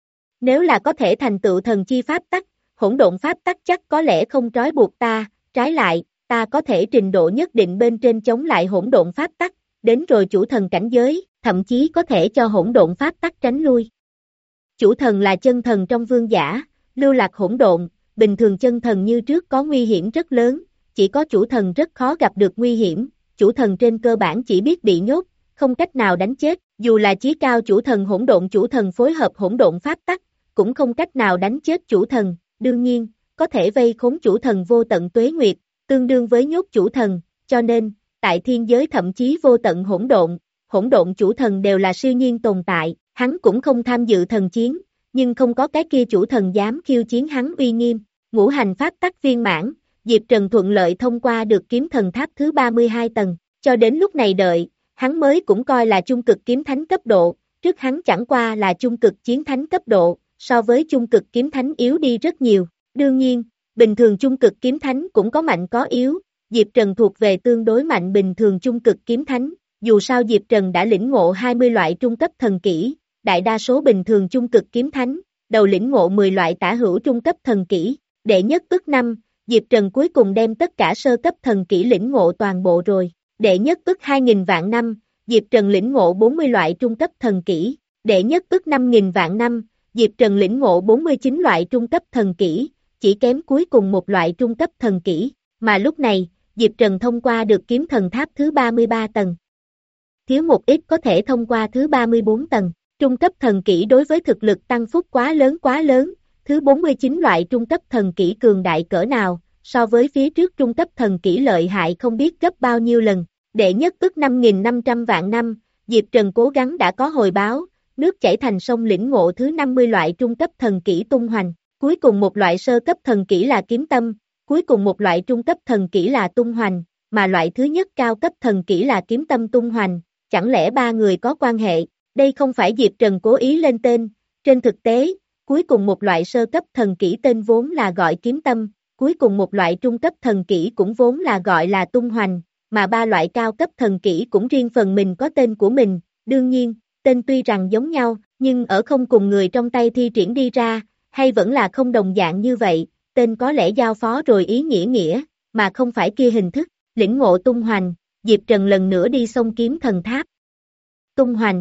Nếu là có thể thành tựu thần chi pháp tắc, hỗn độn pháp tắc chắc có lẽ không trói buộc ta, trái lại, ta có thể trình độ nhất định bên trên chống lại hỗn độn pháp tắc, đến rồi chủ thần cảnh giới, thậm chí có thể cho hỗn độn pháp tắc tránh lui. Chủ thần là chân thần trong vương giả, lưu lạc hỗn độn, bình thường chân thần như trước có nguy hiểm rất lớn, chỉ có chủ thần rất khó gặp được nguy hiểm, chủ thần trên cơ bản chỉ biết bị nhốt, không cách nào đánh chết, dù là chí cao chủ thần hỗn độn chủ thần phối hợp hỗn độn pháp tắc, cũng không cách nào đánh chết chủ thần, đương nhiên, có thể vây khốn chủ thần vô tận tuế nguyệt, tương đương với nhốt chủ thần, cho nên, tại thiên giới thậm chí vô tận hỗn độn, hỗn độn chủ thần đều là siêu nhiên tồn tại, hắn cũng không tham dự thần chiến, nhưng không có cái kia chủ thần dám khiêu chiến hắn uy nghiêm, ngũ hành pháp tắc viên mãn, Diệp Trần thuận lợi thông qua được kiếm thần tháp thứ ba mươi hai tầng, cho đến lúc này đợi, hắn mới cũng coi là trung cực kiếm thánh cấp độ, trước hắn chẳng qua là trung cực chiến thánh cấp độ, so với trung cực kiếm thánh yếu đi rất nhiều, đương nhiên, bình thường trung cực kiếm thánh cũng có mạnh có yếu, Diệp Trần thuộc về tương đối mạnh bình thường trung cực kiếm thánh, dù sao Diệp Trần đã lĩnh ngộ hai mươi loại trung cấp thần kỹ, đại đa số bình thường trung cực kiếm thánh, đầu lĩnh ngộ mười loại tả hữu trung cấp thần kỹ, đệ nhất ức năm, Diệp Trần cuối cùng đem tất cả sơ cấp thần kỹ lĩnh ngộ toàn bộ rồi, đệ nhất ức hai nghìn vạn năm, Diệp Trần lĩnh ngộ bốn mươi loại trung cấp thần kỹ, đệ nhất ức năm nghìn vạn năm, Diệp Trần lĩnh ngộ bốn mươi chín loại trung cấp thần kỹ, chỉ kém cuối cùng một loại trung cấp thần kỹ, mà lúc này, Diệp Trần thông qua được kiếm thần tháp thứ ba mươi ba tầng. Thiếu một ít có thể thông qua thứ ba mươi bốn tầng, trung cấp thần kỹ đối với thực lực tăng phúc quá lớn quá lớn, thứ bốn mươi chín loại trung cấp thần kỹ cường đại cỡ nào, so với phía trước trung cấp thần kỹ lợi hại không biết gấp bao nhiêu lần, đệ nhất ức năm nghìn năm trăm vạn năm, Diệp Trần cố gắng đã có hồi báo, nước chảy thành sông lĩnh ngộ thứ năm mươi loại trung cấp thần kỹ tung hoành, cuối cùng một loại sơ cấp thần kỹ là kiếm tâm, cuối cùng một loại trung cấp thần kỹ là tung hoành, mà loại thứ nhất cao cấp thần kỹ là kiếm tâm tung hoành, chẳng lẽ ba người có quan hệ, đây không phải Diệp Trần cố ý lên tên, trên thực tế, cuối cùng một loại sơ cấp thần kỹ tên vốn là gọi kiếm tâm, cuối cùng một loại trung cấp thần kỹ cũng vốn là gọi là tung hoành, mà ba loại cao cấp thần kỹ cũng riêng phần mình có tên của mình, đương nhiên, tên tuy rằng giống nhau, nhưng ở không cùng người trong tay thi triển đi ra, hay vẫn là không đồng dạng như vậy, tên có lẽ giao phó rồi ý nghĩa nghĩa, mà không phải kia hình thức, lĩnh ngộ tung hoành, Diệp Trần lần nữa đi xông kiếm thần tháp. Tung hoành.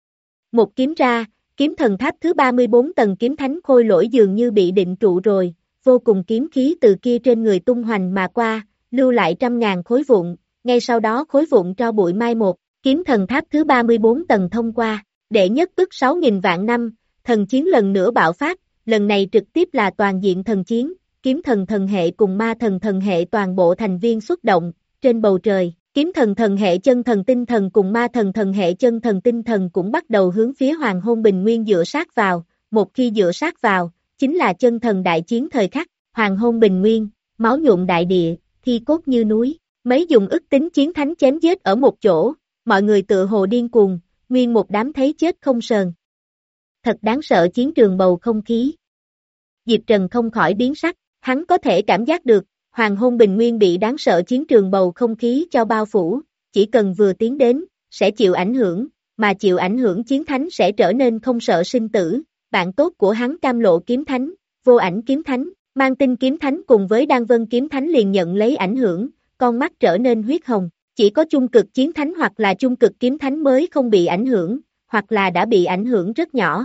Một kiếm ra, kiếm thần tháp thứ ba mươi bốn tầng kiếm thánh khôi lỗi dường như bị định trụ rồi, vô cùng kiếm khí từ kia trên người tung hoành mà qua, lưu lại trăm ngàn khối vụn, ngay sau đó khối vụn cho bụi mai một, kiếm thần tháp thứ ba mươi bốn tầng thông qua, đệ nhất ức sáu nghìn vạn năm, thần chiến lần nữa bạo phát, lần này trực tiếp là toàn diện thần chiến, kiếm thần thần hệ cùng ma thần thần hệ toàn bộ thành viên xuất động, trên bầu trời, kiếm thần thần hệ chân thần tinh thần cùng ma thần thần hệ chân thần tinh thần cũng bắt đầu hướng phía hoàng hôn bình nguyên dựa sát vào, một khi dựa sát vào, chính là chân thần đại chiến thời khắc, hoàng hôn bình nguyên, máu nhuộm đại địa, thi cốt như núi, mấy dùng ức tính chiến thánh chém giết ở một chỗ, mọi người tự hồ điên cuồng, nguyên một đám thấy chết không sờn. Thật đáng sợ chiến trường bầu không khí. Diệp Trần không khỏi biến sắc, hắn có thể cảm giác được, hoàng hôn bình nguyên bị đáng sợ chiến trường bầu không khí cho bao phủ, chỉ cần vừa tiến đến, sẽ chịu ảnh hưởng, mà chịu ảnh hưởng chiến thánh sẽ trở nên không sợ sinh tử, bạn tốt của hắn Cam Lộ kiếm thánh, Vô Ảnh kiếm thánh, Mang Tinh kiếm thánh cùng với Đan Vân kiếm thánh liền nhận lấy ảnh hưởng, con mắt trở nên huyết hồng, chỉ có trung cực chiến thánh hoặc là trung cực kiếm thánh mới không bị ảnh hưởng, hoặc là đã bị ảnh hưởng rất nhỏ.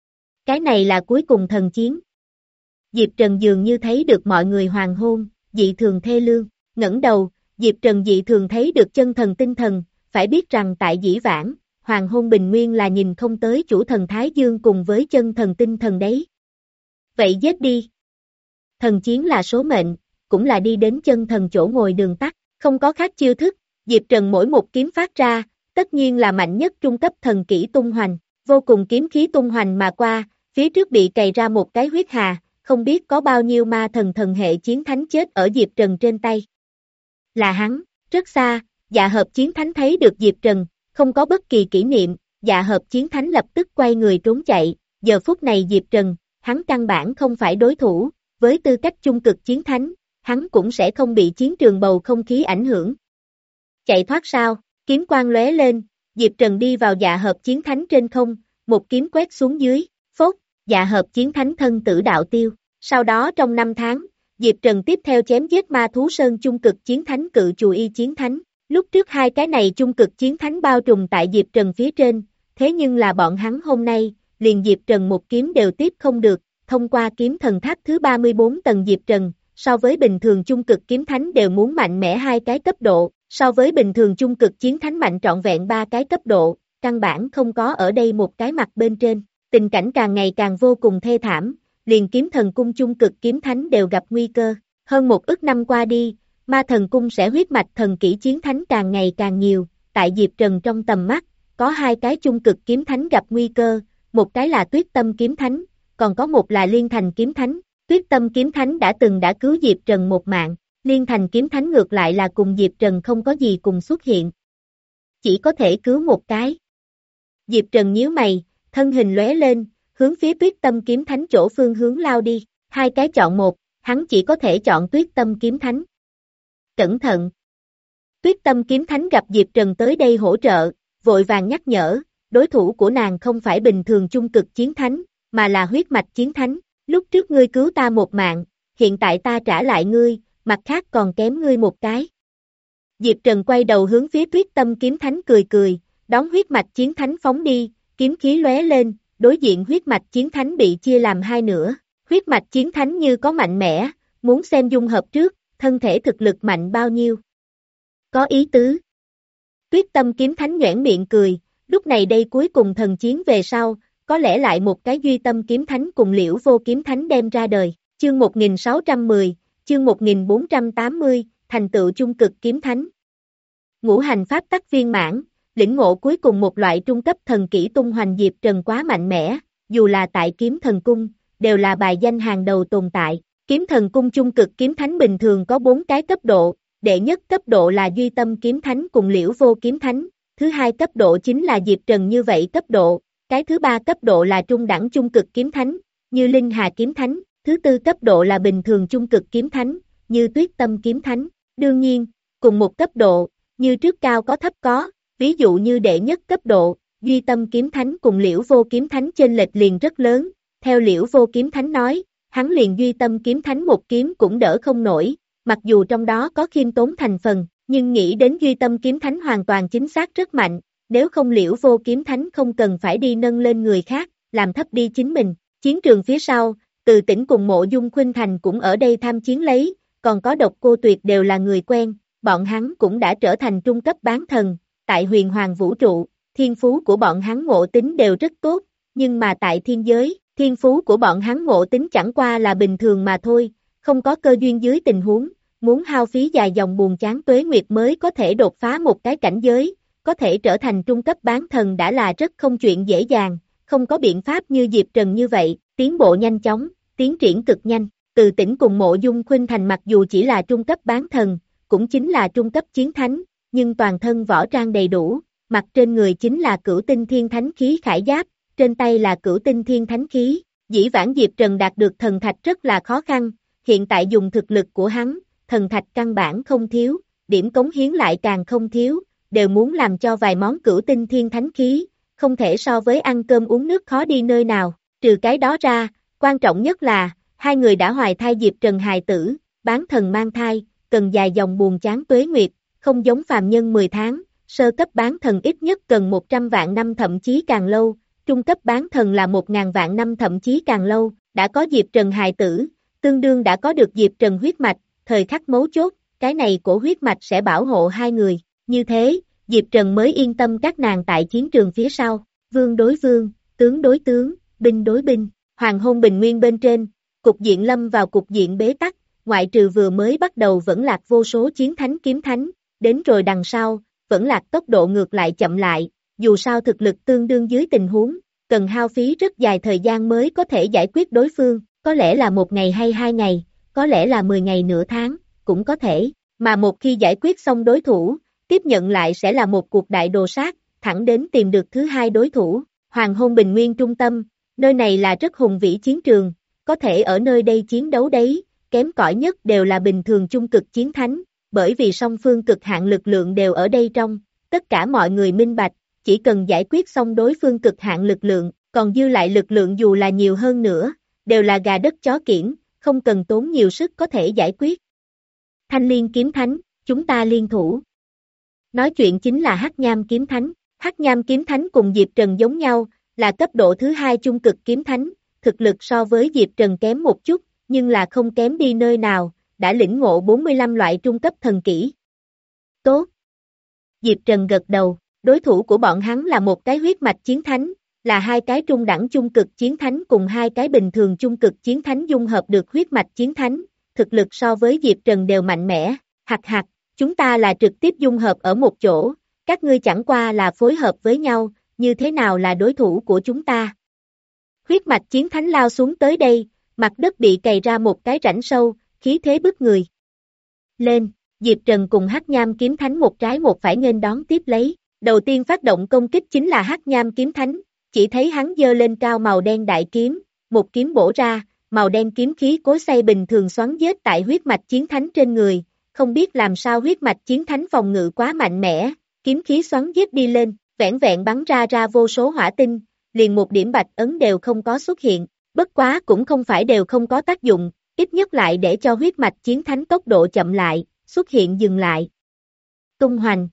Cái này là cuối cùng thần chiến. Diệp Trần dường như thấy được mọi người hoàng hôn, dị thường thê lương, ngẩng đầu, Diệp Trần dị thường thấy được chân thần tinh thần, phải biết rằng tại dĩ vãng, hoàng hôn bình nguyên là nhìn không tới chủ thần Thái Dương cùng với chân thần tinh thần đấy. Vậy giết đi. Thần chiến là số mệnh, cũng là đi đến chân thần chỗ ngồi đường tắt, không có khác chiêu thức, Diệp Trần mỗi một kiếm phát ra, tất nhiên là mạnh nhất trung cấp thần kỹ tung hoành, vô cùng kiếm khí tung hoành mà qua, phía trước bị cày ra một cái huyết hà, không biết có bao nhiêu ma thần thần hệ chiến thánh chết ở Diệp Trần trên tay. Là hắn, rất xa, Dạ Hợp Chiến Thánh thấy được Diệp Trần, không có bất kỳ kỷ niệm, Dạ Hợp Chiến Thánh lập tức quay người trốn chạy, giờ phút này Diệp Trần, hắn căn bản không phải đối thủ, với tư cách trung cực chiến thánh, hắn cũng sẽ không bị chiến trường bầu không khí ảnh hưởng. Chạy thoát sao, kiếm quang lóe lên, Diệp Trần đi vào Dạ Hợp Chiến Thánh trên không, một kiếm quét xuống dưới, phốt, Dạ Hợp Chiến Thánh thân tử đạo tiêu, sau đó trong năm tháng, Diệp Trần tiếp theo chém giết Ma Thú Sơn trung cực chiến thánh cự Chù Y chiến thánh, lúc trước hai cái này trung cực chiến thánh bao trùm tại Diệp Trần phía trên, thế nhưng là bọn hắn hôm nay, liền Diệp Trần một kiếm đều tiếp không được, thông qua kiếm thần tháp thứ ba mươi bốn tầng Diệp Trần, so với bình thường trung cực kiếm thánh đều muốn mạnh mẽ hai cái cấp độ, so với bình thường trung cực chiến thánh mạnh trọn vẹn ba cái cấp độ, căn bản không có ở đây một cái mặt bên trên, tình cảnh càng ngày càng vô cùng thê thảm, liền kiếm thần cung trung cực kiếm thánh đều gặp nguy cơ, hơn một ức năm qua đi, ma thần cung sẽ huyết mạch thần kỹ chiến thánh càng ngày càng nhiều, tại Diệp Trần trong tầm mắt, có hai cái trung cực kiếm thánh gặp nguy cơ, một cái là Tuyết Tâm kiếm thánh, còn có một là Liên Thành kiếm thánh, Tuyết Tâm kiếm thánh đã từng đã cứu Diệp Trần một mạng, Liên Thành kiếm thánh ngược lại là cùng Diệp Trần không có gì cùng xuất hiện, chỉ có thể cứu một cái. Diệp Trần nhíu mày, thân hình lóe lên, hướng phía Tuyết Tâm kiếm thánh chỗ phương hướng lao đi, hai cái chọn một, hắn chỉ có thể chọn Tuyết Tâm kiếm thánh. Cẩn thận! Tuyết Tâm kiếm thánh gặp Diệp Trần tới đây hỗ trợ, vội vàng nhắc nhở, đối thủ của nàng không phải bình thường trung cực chiến thánh, mà là huyết mạch chiến thánh, lúc trước ngươi cứu ta một mạng, hiện tại ta trả lại ngươi, mặt khác còn kém ngươi một cái. Diệp Trần quay đầu hướng phía Tuyết Tâm kiếm thánh cười cười, đón huyết mạch chiến thánh phóng đi, kiếm khí lóe lên, đối diện huyết mạch chiến thánh bị chia làm hai nửa, huyết mạch chiến thánh như có mạnh mẽ, muốn xem dung hợp trước, thân thể thực lực mạnh bao nhiêu. Có ý tứ. Tuyết Tâm kiếm thánh nhoẻn miệng cười, lúc này đây cuối cùng thần chiến về sau, có lẽ lại một cái Duy Tâm kiếm thánh cùng Liễu Vô kiếm thánh đem ra đời, chương một nghìn sáu trăm mười, chương một nghìn bốn trăm tám mươi, thành tựu trung cực kiếm thánh. Ngũ hành pháp tắc viên mãn, lĩnh ngộ cuối cùng một loại trung cấp thần kỹ tung hoành Diệp Trần quá mạnh mẽ, dù là tại kiếm thần cung, đều là bài danh hàng đầu tồn tại. Kiếm thần cung trung cực kiếm thánh bình thường có bốn cái cấp độ, đệ nhất cấp độ là Duy Tâm kiếm thánh cùng Liễu Vô kiếm thánh, thứ hai cấp độ chính là Diệp Trần như vậy cấp độ, cái thứ ba cấp độ là trung đẳng trung cực kiếm thánh, như Linh Hà kiếm thánh, thứ tư cấp độ là bình thường trung cực kiếm thánh, như Tuyết Tâm kiếm thánh. Đương nhiên, cùng một cấp độ, như trước cao có thấp có, ví dụ như đệ nhất cấp độ, Duy Tâm kiếm thánh cùng Liễu Vô kiếm thánh chênh lệch liền rất lớn, theo Liễu Vô kiếm thánh nói, hắn liền Duy Tâm kiếm thánh một kiếm cũng đỡ không nổi, mặc dù trong đó có khiêm tốn thành phần, nhưng nghĩ đến Duy Tâm kiếm thánh hoàn toàn chính xác rất mạnh, nếu không Liễu Vô kiếm thánh không cần phải đi nâng lên người khác, làm thấp đi chính mình. Chiến trường phía sau, Từ Tĩnh cùng Mộ Dung Khuynh Thành cũng ở đây tham chiến lấy, còn có Độc Cô Tuyệt đều là người quen, bọn hắn cũng đã trở thành trung cấp bán thần, tại huyền hoàng vũ trụ, thiên phú của bọn hắn ngộ tính đều rất tốt, nhưng mà tại thiên giới, thiên phú của bọn hắn ngộ tính chẳng qua là bình thường mà thôi, không có cơ duyên dưới tình huống, muốn hao phí dài dòng buồn chán tuế nguyệt mới có thể đột phá một cái cảnh giới, có thể trở thành trung cấp bán thần đã là rất không chuyện dễ dàng, không có biện pháp như Diệp Trần như vậy, tiến bộ nhanh chóng, tiến triển cực nhanh. Từ Tĩnh cùng Mộ Dung Khuynh Thành mặc dù chỉ là trung cấp bán thần, cũng chính là trung cấp chiến thánh, nhưng toàn thân võ trang đầy đủ, mặt trên người chính là cửu tinh thiên thánh khí khải giáp, trên tay là cửu tinh thiên thánh khí. Dĩ vãng Diệp Trần đạt được thần thạch rất là khó khăn, hiện tại dùng thực lực của hắn, thần thạch căn bản không thiếu, điểm cống hiến lại càng không thiếu, đều muốn làm cho vài món cửu tinh thiên thánh khí, không thể so với ăn cơm uống nước khó đi nơi nào. Trừ cái đó ra, quan trọng nhất là, hai người đã hoài thai Diệp Trần hài tử, bán thần mang thai, cần dài dòng buồn chán tuế nguyệt, không giống phàm nhân mười tháng, sơ cấp bán thần ít nhất cần một trăm vạn năm thậm chí càng lâu, trung cấp bán thần là một ngàn vạn năm thậm chí càng lâu, đã có Diệp Trần hài tử, tương đương đã có được Diệp Trần huyết mạch, thời khắc mấu chốt, cái này của huyết mạch sẽ bảo hộ hai người, như thế, Diệp Trần mới yên tâm các nàng tại chiến trường phía sau, vương đối vương, tướng đối tướng, binh đối binh, hoàng hôn bình nguyên bên trên, cục diện lâm vào cục diện bế tắc, ngoại trừ vừa mới bắt đầu vẫn lạc vô số chiến thánh kiếm thánh, đến rồi đằng sau, vẫn lạc tốc độ ngược lại chậm lại, dù sao thực lực tương đương dưới tình huống, cần hao phí rất dài thời gian mới có thể giải quyết đối phương, có lẽ là một ngày hay hai ngày, có lẽ là mười ngày nửa tháng, cũng có thể, mà một khi giải quyết xong đối thủ, tiếp nhận lại sẽ là một cuộc đại đồ sát, thẳng đến tìm được thứ hai đối thủ, Hoàng Hôn Bình Nguyên trung tâm, nơi này là rất hùng vĩ chiến trường, có thể ở nơi đây chiến đấu đấy, kém cỏi nhất đều là bình thường trung cực chiến thánh, bởi vì song phương cực hạn lực lượng đều ở đây trong, tất cả mọi người minh bạch, chỉ cần giải quyết xong đối phương cực hạn lực lượng, còn dư lại lực lượng dù là nhiều hơn nữa, đều là gà đất chó kiểng, không cần tốn nhiều sức có thể giải quyết. Thanh Liên Kiếm Thánh, chúng ta liên thủ. Nói chuyện chính là Hắc Nham Kiếm Thánh, Hắc Nham Kiếm Thánh cùng Diệp Trần giống nhau, là cấp độ thứ hai trung cực kiếm thánh, thực lực so với Diệp Trần kém một chút, nhưng là không kém đi nơi nào, đã lĩnh ngộ bốn mươi lăm loại trung cấp thần kỹ. Tốt. Diệp Trần gật đầu, đối thủ của bọn hắn là một cái huyết mạch chiến thánh, là hai cái trung đẳng trung cực chiến thánh cùng hai cái bình thường trung cực chiến thánh dung hợp được huyết mạch chiến thánh, thực lực so với Diệp Trần đều mạnh mẽ, hạt hạt, chúng ta là trực tiếp dung hợp ở một chỗ, các ngươi chẳng qua là phối hợp với nhau, như thế nào là đối thủ của chúng ta. Huyết mạch chiến thánh lao xuống tới đây, mặt đất bị cày ra một cái rãnh sâu, khí thế bức người. Lên, Diệp Trần cùng Hắc Nham Kiếm Thánh một trái một phải nghênh đón tiếp lấy, đầu tiên phát động công kích chính là Hắc Nham Kiếm Thánh, chỉ thấy hắn giơ lên cao màu đen đại kiếm, một kiếm bổ ra, màu đen kiếm khí cối xay bình thường xoắn vết tại huyết mạch chiến thánh trên người, không biết làm sao huyết mạch chiến thánh phòng ngự quá mạnh mẽ, kiếm khí xoắn vết đi lên, vẻn vẹn bắn ra ra vô số hỏa tinh, liền một điểm bạch ấn đều không có xuất hiện, bất quá cũng không phải đều không có tác dụng, ít nhất lại để cho huyết mạch chiến thánh tốc độ chậm lại, xuất hiện dừng lại. Tung hoành.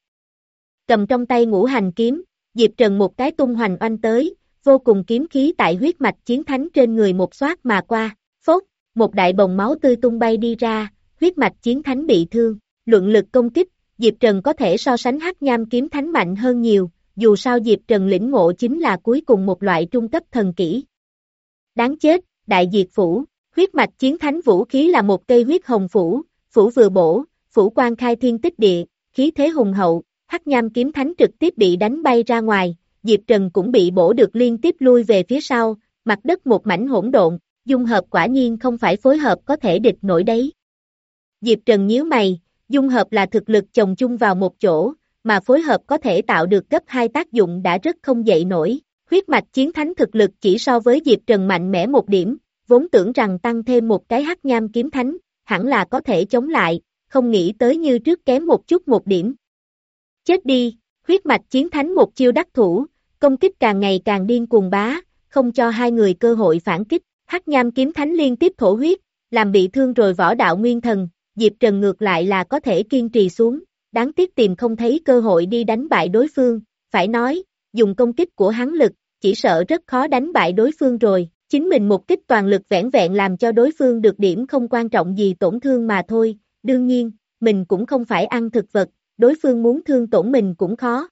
Cầm trong tay ngũ hành kiếm, Diệp Trần một cái tung hoành oanh tới, vô cùng kiếm khí tại huyết mạch chiến thánh trên người một xoát mà qua, phốt, một đại bồng máu tươi tung bay đi ra, huyết mạch chiến thánh bị thương, luận lực công kích, Diệp Trần có thể so sánh Hắc Nham Kiếm Thánh mạnh hơn nhiều, dù sao Diệp Trần lĩnh ngộ chính là cuối cùng một loại trung cấp thần kỹ. Đáng chết, đại diệt phủ, huyết mạch chiến thánh vũ khí là một cây huyết hồng phủ, phủ vừa bổ, phủ quan khai thiên tích địa, khí thế hùng hậu, Hắc Nham Kiếm Thánh trực tiếp bị đánh bay ra ngoài, Diệp Trần cũng bị bổ được liên tiếp lui về phía sau, mặt đất một mảnh hỗn độn, dung hợp quả nhiên không phải phối hợp có thể địch nổi đấy. Diệp Trần nhíu mày, dung hợp là thực lực chồng chung vào một chỗ, mà phối hợp có thể tạo được gấp hai tác dụng đã rất không dậy nổi. Huyết mạch chiến thánh thực lực chỉ so với Diệp Trần mạnh mẽ một điểm, vốn tưởng rằng tăng thêm một cái Hắc Nham Kiếm Thánh, hẳn là có thể chống lại, không nghĩ tới như trước kém một chút một điểm. Chết đi, huyết mạch chiến thánh một chiêu đắc thủ, công kích càng ngày càng điên cuồng bá, không cho hai người cơ hội phản kích, Hắc Nham Kiếm Thánh liên tiếp thổ huyết, làm bị thương rồi võ đạo nguyên thần, Diệp Trần ngược lại là có thể kiên trì xuống, đáng tiếc tìm không thấy cơ hội đi đánh bại đối phương, phải nói, dùng công kích của hắn lực, chỉ sợ rất khó đánh bại đối phương rồi, chính mình một kích toàn lực vẻn vẹn làm cho đối phương được điểm không quan trọng gì tổn thương mà thôi, đương nhiên, mình cũng không phải ăn thực vật, đối phương muốn thương tổn mình cũng khó.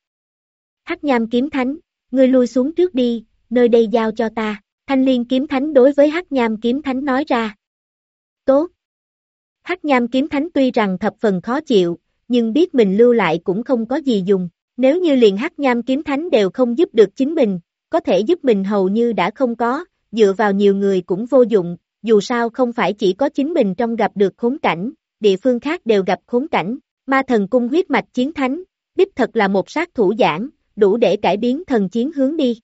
Hắc Nham Kiếm Thánh, ngươi lui xuống trước đi, nơi đây giao cho ta, Thanh Liên Kiếm Thánh đối với Hắc Nham Kiếm Thánh nói ra. Tốt. Hắc Nham Kiếm Thánh tuy rằng thập phần khó chịu, nhưng biết mình lưu lại cũng không có gì dùng, nếu như liền Hắc Nham Kiếm Thánh đều không giúp được chính mình, có thể giúp mình hầu như đã không có, dựa vào nhiều người cũng vô dụng, dù sao không phải chỉ có chính mình trong gặp được khốn cảnh, địa phương khác đều gặp khốn cảnh, Ma Thần Cung huyết mạch chiến thánh, đích thật là một sát thủ giảng, đủ để cải biến thần chiến hướng đi.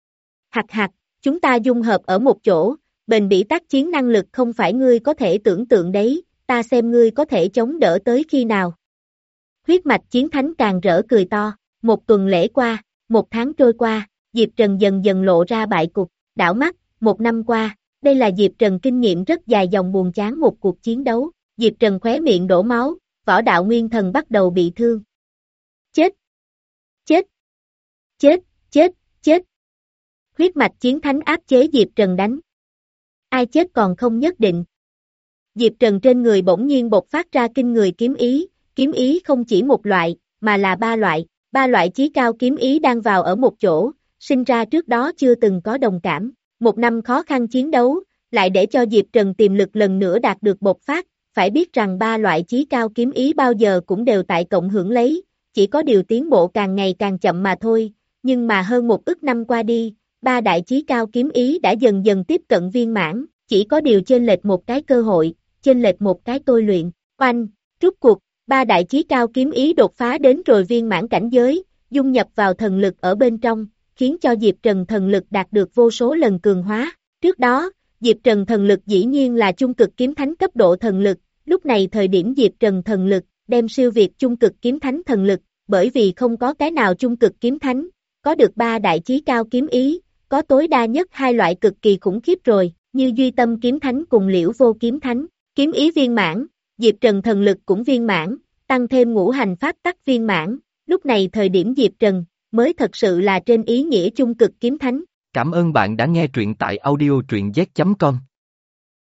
Hạt hạt, chúng ta dung hợp ở một chỗ, bền bỉ tác chiến năng lực không phải ngươi có thể tưởng tượng đấy, ta xem ngươi có thể chống đỡ tới khi nào. Huyết mạch chiến thánh càng rỡ cười to, một tuần lễ qua, một tháng trôi qua, Diệp Trần dần dần lộ ra bại cục, đảo mắt, một năm qua, đây là Diệp Trần kinh nghiệm rất dài dòng buồn chán một cuộc chiến đấu, Diệp Trần khóe miệng đổ máu, võ đạo nguyên thần bắt đầu bị thương. Chết! Chết! Chết! Chết! Chết! Huyết mạch chiến thánh áp chế Diệp Trần đánh. Ai chết còn không nhất định. Diệp Trần trên người bỗng nhiên bộc phát ra kinh người kiếm ý, kiếm ý không chỉ một loại, mà là ba loại, ba loại chí cao kiếm ý đang vào ở một chỗ, sinh ra trước đó chưa từng có đồng cảm. Một năm khó khăn chiến đấu, lại để cho Diệp Trần tiềm lực lần nữa đạt được bộc phát, phải biết rằng ba loại chí cao kiếm ý bao giờ cũng đều tại cộng hưởng lấy, chỉ có điều tiến bộ càng ngày càng chậm mà thôi, nhưng mà hơn một ức năm qua đi, ba đại chí cao kiếm ý đã dần dần tiếp cận viên mãn, chỉ có điều chênh lệch một cái cơ hội, chênh lệch một cái tôi luyện, oanh, rút cuộc, ba đại chí cao kiếm ý đột phá đến rồi viên mãn cảnh giới, dung nhập vào thần lực ở bên trong, khiến cho Diệp Trần thần lực đạt được vô số lần cường hóa. Trước đó, Diệp Trần thần lực dĩ nhiên là trung cực kiếm thánh cấp độ thần lực, lúc này thời điểm Diệp Trần thần lực, đem siêu việt trung cực kiếm thánh thần lực, bởi vì không có cái nào trung cực kiếm thánh, có được ba đại chí cao kiếm ý, có tối đa nhất hai loại cực kỳ khủng khiếp rồi, như Duy Tâm kiếm thánh cùng Liễu Vô kiếm thánh, kiếm ý viên mãn, Diệp Trần thần lực cũng viên mãn, tăng thêm ngũ hành pháp tắc viên mãn, lúc này thời điểm Diệp Trần, mới thật sự là trên ý nghĩa trung cực kiếm thánh. Cảm ơn bạn đã nghe truyện tại audio truyện z chấm com.